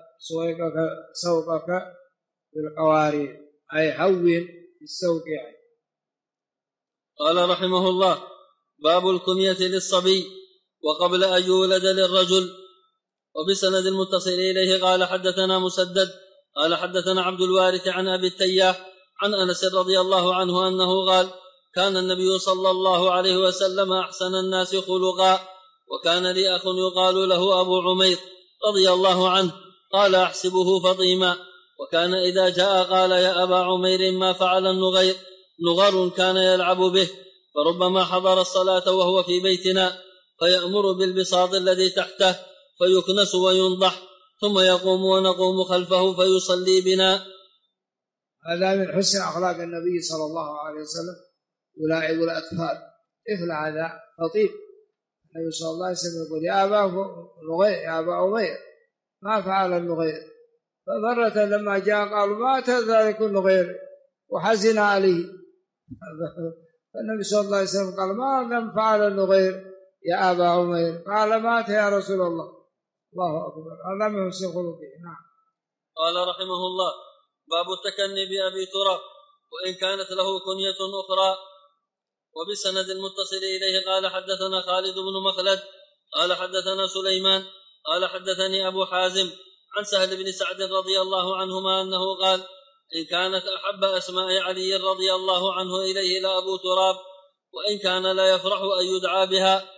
سوقك بالقوارير أي هون بالسوق يعني. قال رحمه الله باب الكنية للصبي وقبل أن يولد للرجل. وبسند المتصل إليه قال حدثنا مسدد قال حدثنا عبد الوارث عن أبي التياح عن أنس رضي الله عنه أنه قال كان النبي صلى الله عليه وسلم أحسن الناس خلقا، وكان لي أخ يقال له أبو عمير رضي الله عنه قال أحسبه فطيما، وكان إذا جاء قال يا أبا عمير ما فعل النغير، نغر كان يلعب به، فربما حضر الصلاة وهو في بيتنا فيأمر بالبساط الذي تحته فيكنس وينضح ثم يقوم ونقوم خلفه فيصلي بنا. هذا من حسن أخلاق النبي صلى الله عليه وسلم يلاعب الأطفال. طفل هذا خطيب النبي صلى الله عليه وسلم يقول يا أبا عمير ما فعل النغير، فمرة لما جاء قالوا مات ذلك النغير وحزن عليه، فالنبي صلى الله عليه وسلم قال ما لم فعل النغير يا أبا عمير؟ قال مات يا رسول الله. الله أكبر، هذا من حسن خلقه. نعم. قال رحمه الله باب التكني بأبي تراب وإن كانت له كنية أخرى. وبسند المتصل إليه قال حدثنا خالد بن مخلد قال حدثنا سليمان قال حدثني أبو حازم عن سهل بن سعد رضي الله عنهما أنه قال إن كانت أحب أسماء علي رضي الله عنه إليه لأبو تراب، وإن كان لا يفرح أن يدعى بها،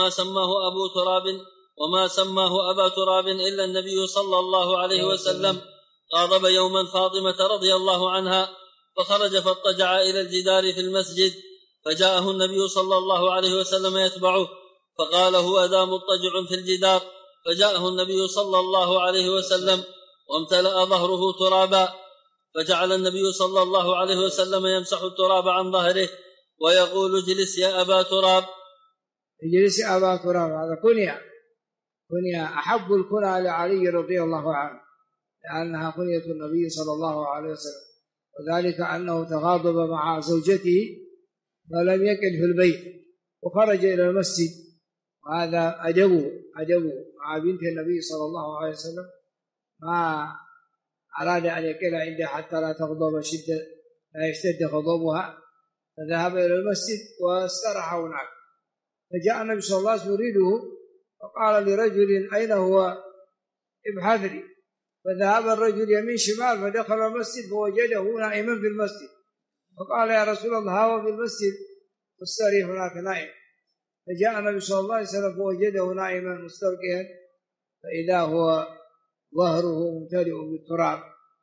وما سماه أبا تراب إلا النبي صلى الله عليه وسلم. غاضب يوما فاطمة رضي الله عنها فخرج فاضطجع إلى الجدار في المسجد، فجاءه النبي صلى الله عليه وسلم يتبعه فقال هو ذا مضطجع في الجدار، فجاءه النبي صلى الله عليه وسلم وامتلأ ظهره ترابا، فجعل النبي صلى الله عليه وسلم يمسح التراب عن ظهره ويقول اجلس يا أبا تراب. اجلس يا أبا تراب، هذا كنية أحب الكنى لعلي رضي الله عنه لأنها كنية النبي صلى الله عليه وسلم، وذلك أنه تغاضب مع زوجته فلم يكن في البيت وخرج إلى المسجد، وهذا أدبه مع بنت النبي صلى الله عليه وسلم، ما أراد أن يكل عندها حتى لا تغضب لا يشتد غضبها، فذهب إلى المسجد واستراح هناك. فجاء النبي صلى الله عليه وسلم يريده فقال لرجل أين هو؟ ابحث لي. فذهب الرجل يمين شمال فدخل المسجد فوجده نائما في المسجد، فقال يا رسول الله هو في المسجد مستريح هناك نائم. فجاء النبي صلى الله عليه وسلم فوجده نائما مستلقيا، فإذا هو ظهره ممتلئ بالتراب،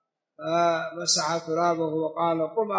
فمسح ترابه وقال قم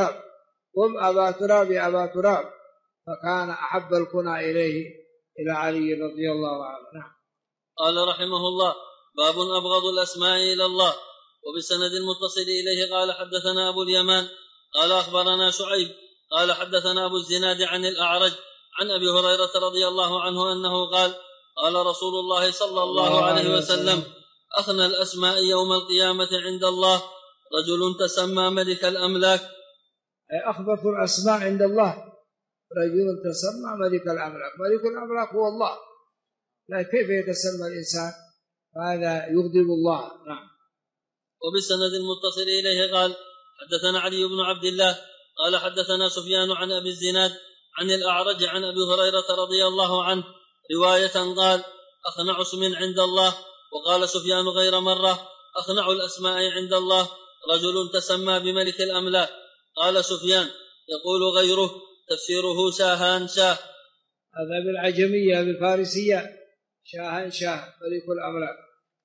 أبا تراب يا أبا تراب، فكان أحب الكنى إليه إلى علي رضي الله عنه. نعم. قال رحمه الله باب أبغض الأسماء إلى الله. وبسند المتصل إليه قال حدثنا أبو اليمان قال أخبرنا شعيب قال حدثنا أبو الزناد عن الأعرج عن أبي هريرة رضي الله عنه أنه قال قال رسول الله صلى الله عليه وسلم أخنى الأسماء يوم القيامة عند الله رجل تسمى ملك الأملاك. أخبث الأسماء عند الله رجل تسمى ملك الأملاك. ملك الأملاك هو الله، لا كيف يتسمى الإنسان؟ هذا يغضب الله. نعم. وبسند المتصل إليه قال حدثنا علي بن عبد الله قال حدثنا سفيان عن أبي الزناد عن الأعرج عن أبي هريرة رضي الله عنه رواية قال أخنع اسم عند الله، وقال سفيان غير مرة أخنع الأسماء عند الله رجل تسمى بملك الأملاك. قال سفيان يقول غيره تفسيره شاهان شاه، هذا بالعجمية بالفارسية شاهان شاه ملك الأملاك.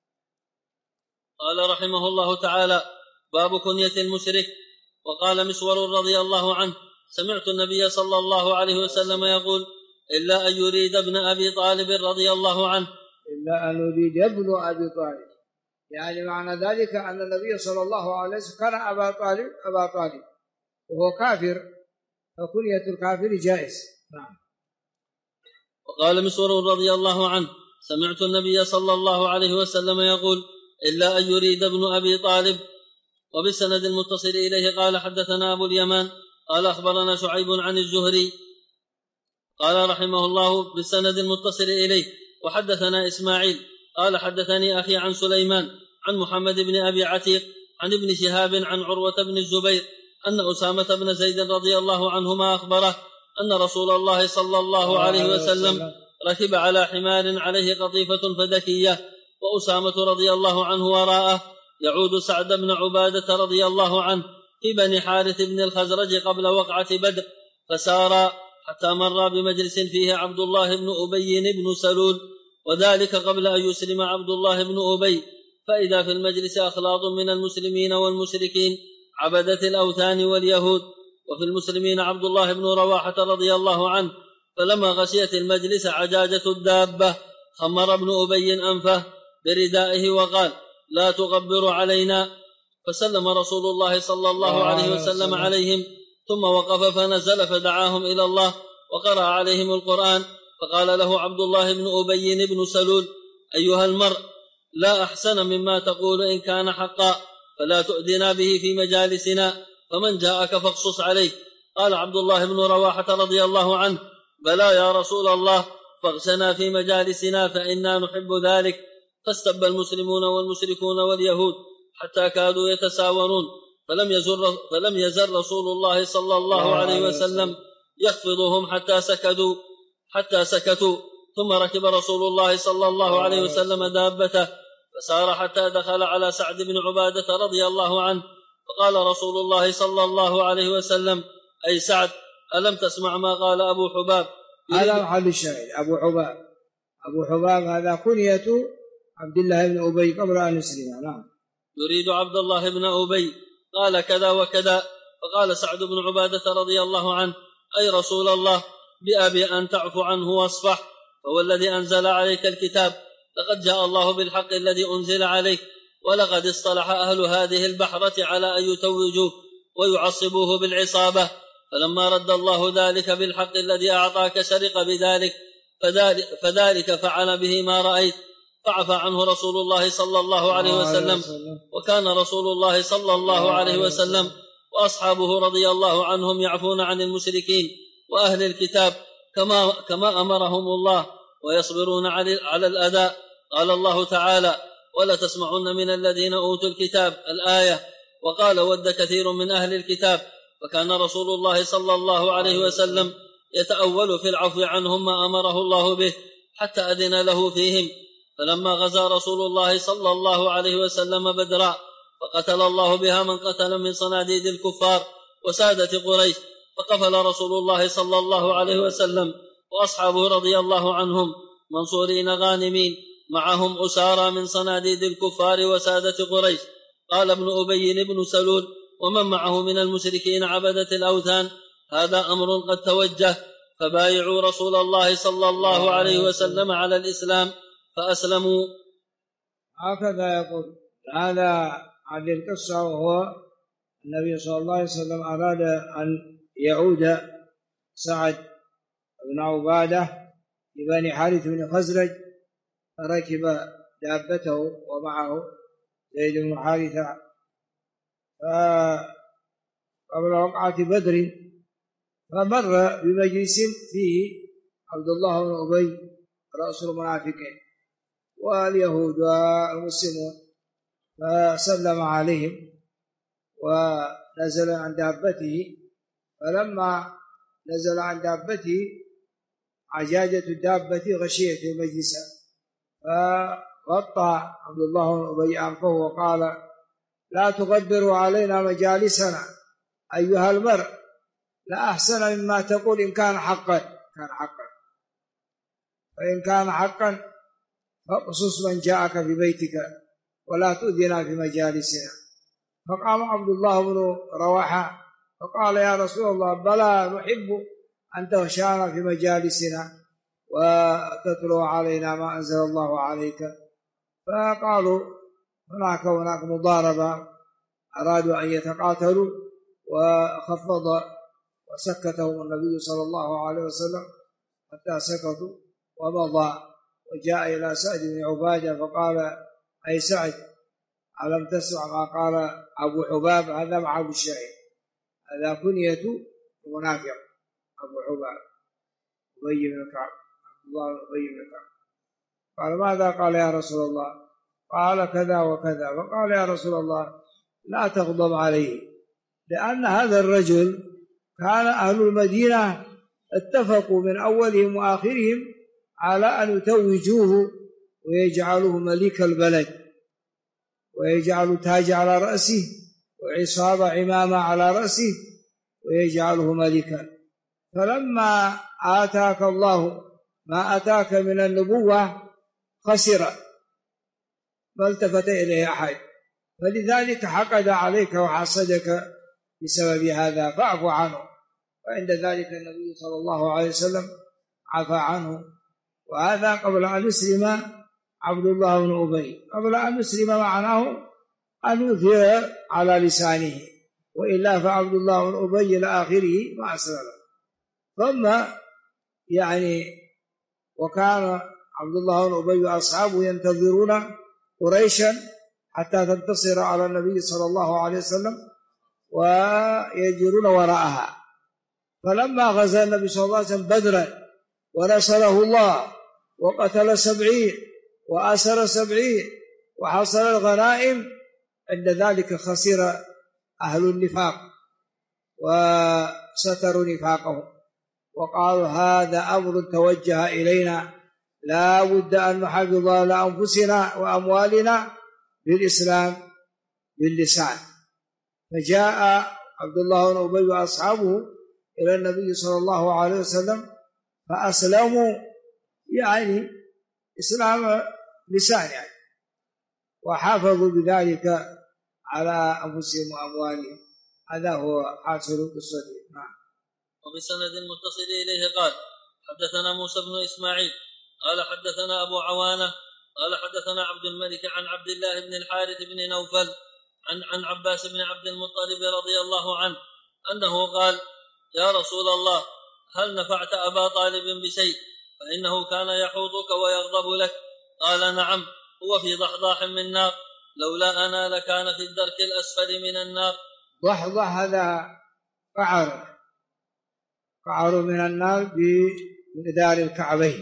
قال رحمه الله تعالى باب كنية المشرك. وقال مسور رضي الله عنه سمعت النبي صلى الله عليه وسلم يقول: إلا أن يريد ابن أبي طالب رضي الله عنه. إلا أن يريد ابن أبي طالب، يعني معنى ذلك أن النبي صلى الله عليه وسلم كان أبا طالب وهو كافر، فكنية الكافر جائز. نعم. وقال مسور رضي الله عنه: سمعت النبي صلى الله عليه وسلم يقول: إلا أن يريد ابن أبي طالب. وبالسند المتصل إليه قال: حدثنا أبو اليمان قال: أخبرنا شعيب عن الزهري قال رحمه الله بالسند المتصل إليه: وحدثنا إسماعيل قال: حدثني أخي عن سليمان عن محمد بن أبي عتيق عن ابن شهاب عن عروة بن الزبير أن أسامة بن زيد رضي الله عنهما أخبره أن رسول الله صلى الله عليه وسلم ركب على حمار عليه قطيفة فدكية، وأسامة رضي الله عنه وراءه يعود سعد بن عبادة رضي الله عنه في بني حارث بن الخزرج قبل وقعة بدر، فسار حتى مر بمجلس فيه عبد الله بن أبي بن سلول، وذلك قبل أن يسلم عبد الله بن أبي، فإذا في المجلس أخلاط من المسلمين والمشركين عبدة الأوثان واليهود، وفي المسلمين عبد الله بن رواحة رضي الله عنه، فلما غشيت المجلس عجاجة الدابة خمر ابن أبي أنفه بردائه وقال: لا تغبروا علينا، فسلم رسول الله صلى الله عليه وسلم عليهم، ثم وقف فنزل فدعاهم إلى الله وقرأ عليهم القرآن، فقال له عبد الله بن أبي بن سلول: أيها المرء، لا أحسن مما تقول إن كان حقا، فلا تؤذنا به في مجالسنا، فمن جاءك فاقصص عليه. قال عبد الله بن رواحة رضي الله عنه: بلى يا رسول الله، فاغسنا في مجالسنا فإنا نحب ذلك. فاستب المسلمون والمشركون واليهود حتى كادوا يتساورون، فلم يزل رسول الله صلى الله عليه وسلم يخفضهم حتى سكتوا، ثم ركب رسول الله صلى الله عليه وسلم دابته فسار حتى دخل على سعد بن عبادة رضي الله عنه، فقال رسول الله صلى الله عليه وسلم: أي سعد، ألم تسمع ما قال أبو حباب؟ هذا محل الشاهد. أبو حباب هذا كنية عبد الله بن أبي قبل أن يسلم. نعم. يريد عبد الله بن أبي، قال كذا وكذا، فقال سعد بن عبادة رضي الله عنه: أي رسول الله، بأبي أن تعفو عنه واصفح، فهو الذي أنزل عليك الكتاب، لقد جاء الله بالحق الذي أنزل عليك، ولقد اصطلح أهل هذه البحرة على أن يتوجوه ويعصبوه بالعصابة، فلما رد الله ذلك بالحق الذي أعطاك شرق بذلك، فذلك فعل به ما رأيت، فعفى عنه رسول الله صلى الله عليه وسلم. وكان رسول الله صلى الله عليه وسلم وأصحابه رضي الله عنهم يعفون عن المشركين وأهل الكتاب كما أمرهم الله، ويصبرون على الأذى. قال الله تعالى: ولا تسمعن من الذين أوتوا الكتاب، الآية. وقال: ود كثير من أهل الكتاب. فكان رسول الله صلى الله عليه وسلم يتأول في العفو عنهم ما أمره الله به حتى أذن له فيهم. فلما غزا رسول الله صلى الله عليه وسلم بدرا، فقتل الله بها من قتل من صناديد الكفار وسادة قريش، فقفل رسول الله صلى الله عليه وسلم وأصحابه رضي الله عنهم منصورين غانمين، معهم أسارى من صناديد الكفار وسادة قريش. قال ابن أبي بن سلول: ومن معه من المشركين عبدة الأوثان، هذا أمر قد توجه، فبايعوا رسول الله صلى الله عليه وسلم على الإسلام فأسلموا. هكذا يقول هذا عن القصة، وهو النبي صلى الله عليه وسلم أراد أن يعود سعد بن عبادة في بني حارث بن خزرج، فركب دابته ومعه زيد بن حارثة قبل وقعة بدر، فمر بمجلس فيه عبد الله بن أبي رأس المنافقين واليهود والمسلمون، فسلم عليهم ونزل عن دابته. فلما نزل عن دابته عجاجة الدابة غشيت المجلس، فغطى عبد الله بن أبي أنفه وقال: لا تغبروا علينا مجالسنا أيها المرء، لا أحسن مما تقول إن كان حقا، فإن كان حقا فاقصص من جاءك في بيتك ولا تؤذنا في مجالسنا. فقام عبد الله بن رواحة فقال يا رسول الله بلى نحب أن تغشانا في مجالسنا وتتلو علينا ما أنزل الله عليك. فقالوا هناك مضاربة، أرادوا أن يتقاتلوا، وخفض وسكتهم النبي صلى الله عليه وسلم حتى سكتوا ومضى، وجاء إلى سعد بن عبادة فقال أي سعد ألم تسمع ما قال أبو حباب؟ هذا مع أبو الشعير، هذا كنية المنافق أبو حباب أبي بن كعب، عبد الله أبي بن كعب. قال ماذا؟ قال يا رسول الله قال كذا وكذا. فقال يا رسول الله لا تغضب عليه، لأن هذا الرجل كان أهل المدينة اتفقوا من أولهم وآخرهم على أن يتوجوه ويجعلوه ملك البلد، ويجعلوا تاج على رأسه وعصابة عمامة على رأسه ويجعله ملكا. فلما آتاك الله ما آتاك من النبوة خسر، ما التفت إليه أحد، فلذلك حقد عليك وحسدك بسبب هذا، فاعف عنه. وعند ذلك النبي صلى الله عليه وسلم عفى عنه. وهذا قبل أن يسلم عبد الله بن أبي، قبل أن يسلم معناه أن يثير على لسانه، وإلا فعبد الله بن أبي إلى آخره ما أسلم. ثم وكان عبد الله بن أبي وأصحابه ينتظرون قريشا حتى تنتصر على النبي صلى الله عليه وسلم ويجرون وراءها. فلما غزا النبي صلى الله عليه وسلم بدرا ونصره الله وقتل 70 وأسر 70 وحصل الغنائم، عند ذلك خسر أهل النفاق وستروا نفاقهم وقالوا هذا أمر توجه إلينا، لا بد أن نحافظ على أنفسنا وأموالنا بالإسلام باللسان. فجاء عبد الله بن أبي وأصحابه إلى النبي صلى الله عليه وسلم فأسلموا إسلام لسان وحافظوا بذلك على أنفسهم وأموالهم. هذا هو حاصل قصته. وبسند متصل إليه قال حدثنا موسى بن إسماعيل قال حدثنا أبو عوانة قال حدثنا عبد الملك عن عبد الله بن الحارث بن نوفل عن عباس بن عبد المطلب رضي الله عنه أنه قال يا رسول الله هل نفعت أبا طالب بشيء فإنه كان يحوطك ويغضب لك؟ قال نعم، هو في ضحضاح من نار، لولا أنا لكان في الدرك الأسفل من النار. ضحضاح هذا قعر من النار بمقدار الكعبين،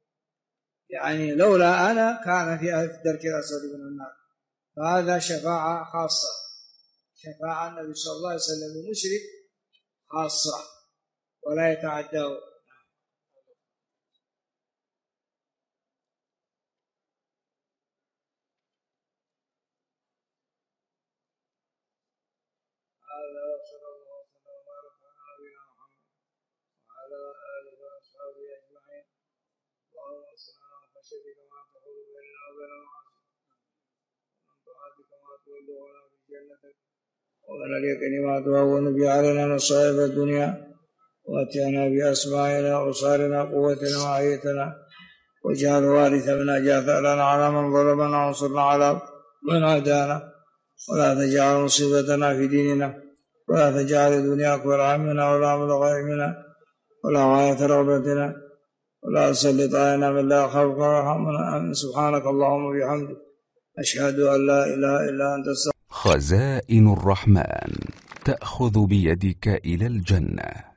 لولا أنا كان في الدرك الأسفل من النار. فهذا شفاعة خاصة، شفاعة النبي صلى الله عليه وسلم المشرك خاصة ولا يتعداه. ومن اليقين ما تهون به علينا مصائب الدنيا واتينا بأسمائنا وأبصارنا قوتنا وحياتنا واجعل وارث منا جاثرنا على من ظلمنا وانصرنا على من عادانا ولا تجعل مصيبتنا في ديننا ولا تجعل الدنيا أكبر همنا ولا مبلغ علمنا ولا غاية رغبتنا ولا تسلط علينا من لا يخافك ويرحمنا. سبحانك اللهم وبحمدك أشهد أن لا إله إلا أنت. خزائن الرحمن تأخذ بيدك إلى الجنة.